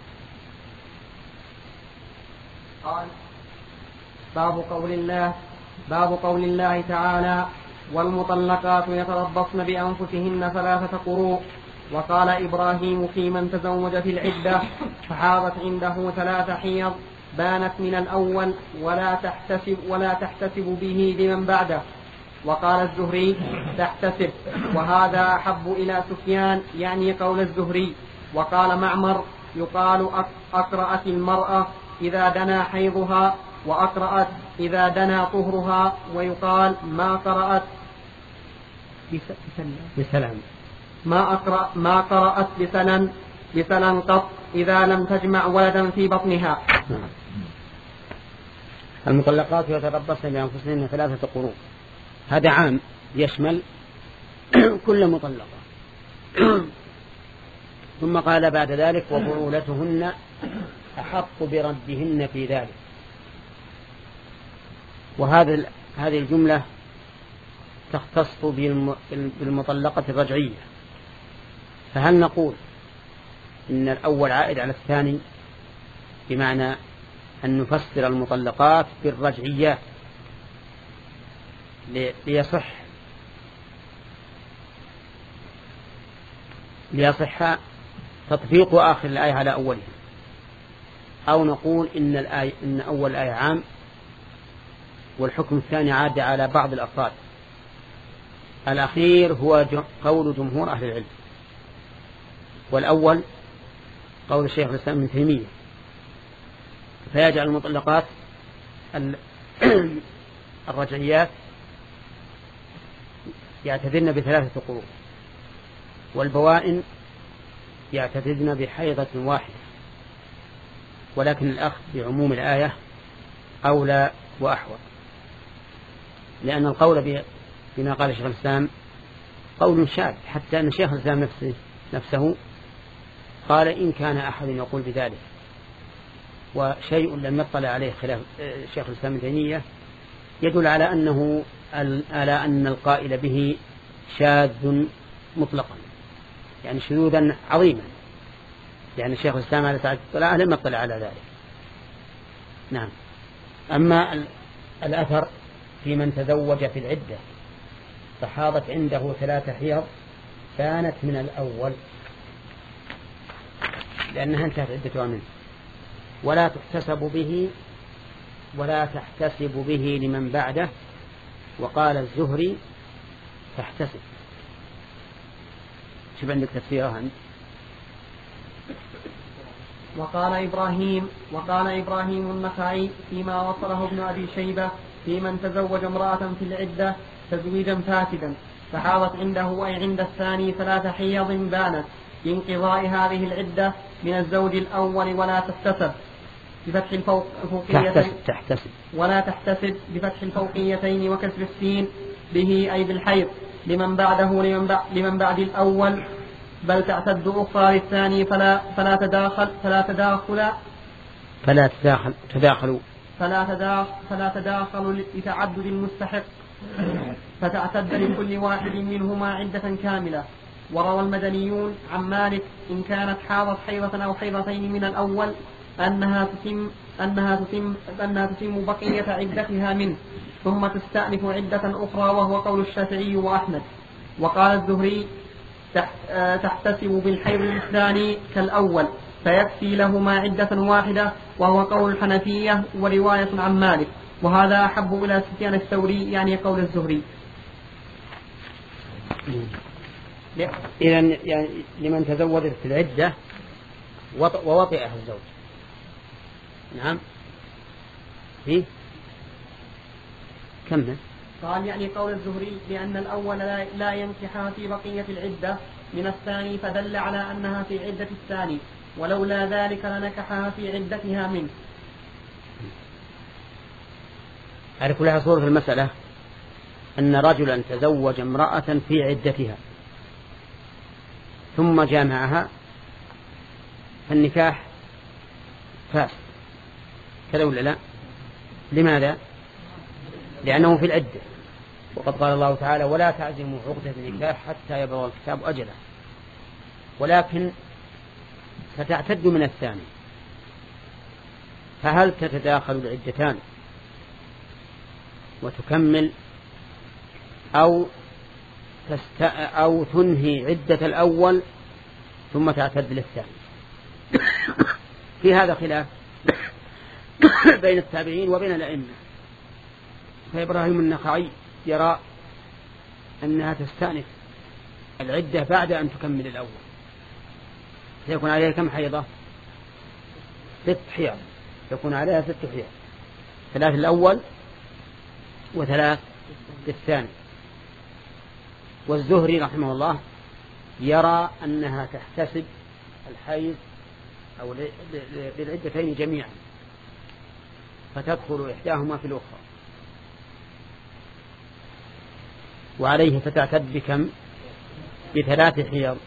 قال باب قول الله باب قول الله تعالى والمطلقات يتربصن بأنفسهن ثلاثة قروء. وقال إبراهيم في من تزوج في العدة فحاضت عنده ثلاث حيض بانت من الأول ولا تحتسب ولا تحتسب به لمن بعده. وقال الزهري تحتسب، وهذا أحب إلى سفيان يعني قول الزهري. وقال معمر يقال أقرأت المرأة إذا دنا حيضها وأقرأت إذا دنا طهرها، ويقال ما قرأت بسلام ما أقرأ ما قرأت بسلن بسلن قط إذا لم تجمع ولدا في بطنها. المطلقات يتربصن بأنفسهن ثلاثة قروء، هذا عام يشمل كل مطلقة. ثم قال بعد ذلك وبعولتهن أحق بردهن في ذلك. وهذا هذه الجملة تختص بالمطلقة الرجعية. فهل نقول إن الأول عائد على الثاني بمعنى أن نفسر المطلقات بالرجعيات ليصح ليصح تطبيق آخر الآية على أولها، أو نقول إن الآية إن أول الآية عام والحكم الثاني عاد على بعض الأفراد. الأخير هو قول جمهور أهل العلم، والأول قول الشيخ الإسلام ابن تيمية، فيجعل المطلقات الرجعيات يعتذرن بثلاثة قروء، والبوائن يعتذرن بحيضة واحدة، ولكن الأخذ بعموم الآية أولى وأحوط، لأن القول بما قال الشيخ الإسلام قول شاذ، حتى أن الشيخ الإسلام نفسه, نفسه قال إن كان أحد يقول بذلك، وشيء لم يطلع عليه خلاف الشيخ الإسلام ابن تيمية يدل على أنه على أن القائل به شاذ مطلقا، يعني شذوذا عظيما، يعني الشيخ الإسلام على ساعة الطلاع لم يطلع على ذلك. نعم. أما الأثر في من تزوج في العدة فحاضت عنده ثلاث حيض كانت من الأول لأنها انتهت عدتها منه، ولا تحتسب به ولا تحتسب به لمن بعده. وقال الزهري تحتسب. شوف عندك تفسيرها أنت. وقال إبراهيم وقال إبراهيم النخعي فيما وصله ابن أبي شيبة في من تزوج امرأة في العدة تزويجا فاسدا فحاضت عنده أي عند الثاني ثلاث حيض بانت بانقضاء هذه العدة من الزوج الأول ولا تحتسب بفتح الفوقيتين تحتسب ولا تحتسب بفتح الفوقيتين وكسر السين به أي بالحيض لمن بعده لمن, بعد لمن بعد الأول، بل تعتد أخرى للثاني فلا فلا تداخل فلا تداخل فلا تداخل تداخلوا فلا تداخل فلا تداخل لتعدد المستحق، فتعتد لكل واحد منهما عدة كاملة. وروى المدنيون عن مالك إن كانت حاضت حيضة أو حيضتين من الأول أنها تتم أنها تتم أنها تتم بقية عدتها منه ثم تستأنف عدة أخرى، وهو قول الشافعي وأحمد. وقال الزهري تحتسب بالحيض الثاني كالأول فيكفي لهما عدة واحدة، وهو قول الحنفية ورواية عن مالك، وهذا أحب إلى سفيان الثوري يعني قول الزهري. إذن يعني لمن تزوجت في العدة ووطئها الزوج. نعم. إيه؟ كمل. قال يعني قول الزهري لأن الأول لا, لا ينكحها في بقية العدة من الثاني، فدل على أنها في عدة الثاني، ولولا ذلك لنكحها في عدتها منه. على كل حال صورة المسألة أن رجلا تزوج امرأة في عدتها ثم جامعها فالنكاح فاسد كذا ولا لا؟ لماذا؟ لأنه في العدة، وقد قال الله تعالى ولا تعزموا عقدة النكاح حتى يبلغ الكتاب أجله، ولكن ستعتد من الثاني، فهل تتداخل العدتان وتكمل أو تست... أو تنهي عدة الأول ثم تعتد للثاني؟ في هذا خلاف بين التابعين وبين الأئمة. فإبراهيم النخعي يرى أنها تستأنف العدة بعد أن تكمل الأول، سيكون عليها كم حيضة؟ ست حيض، يكون عليها ست حيض، ثلاث الأول وثلاث الثاني. والزهري رحمه الله يرى أنها تحتسب الحيض أو للعدتين جميعا فتدخل إحداهما في الأخرى، وعليه فتعتد بكم؟ بثلاث حيض،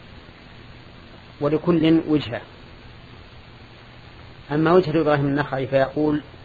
ولكل وجهة. أما وجه إبراهيم النخعي فيقول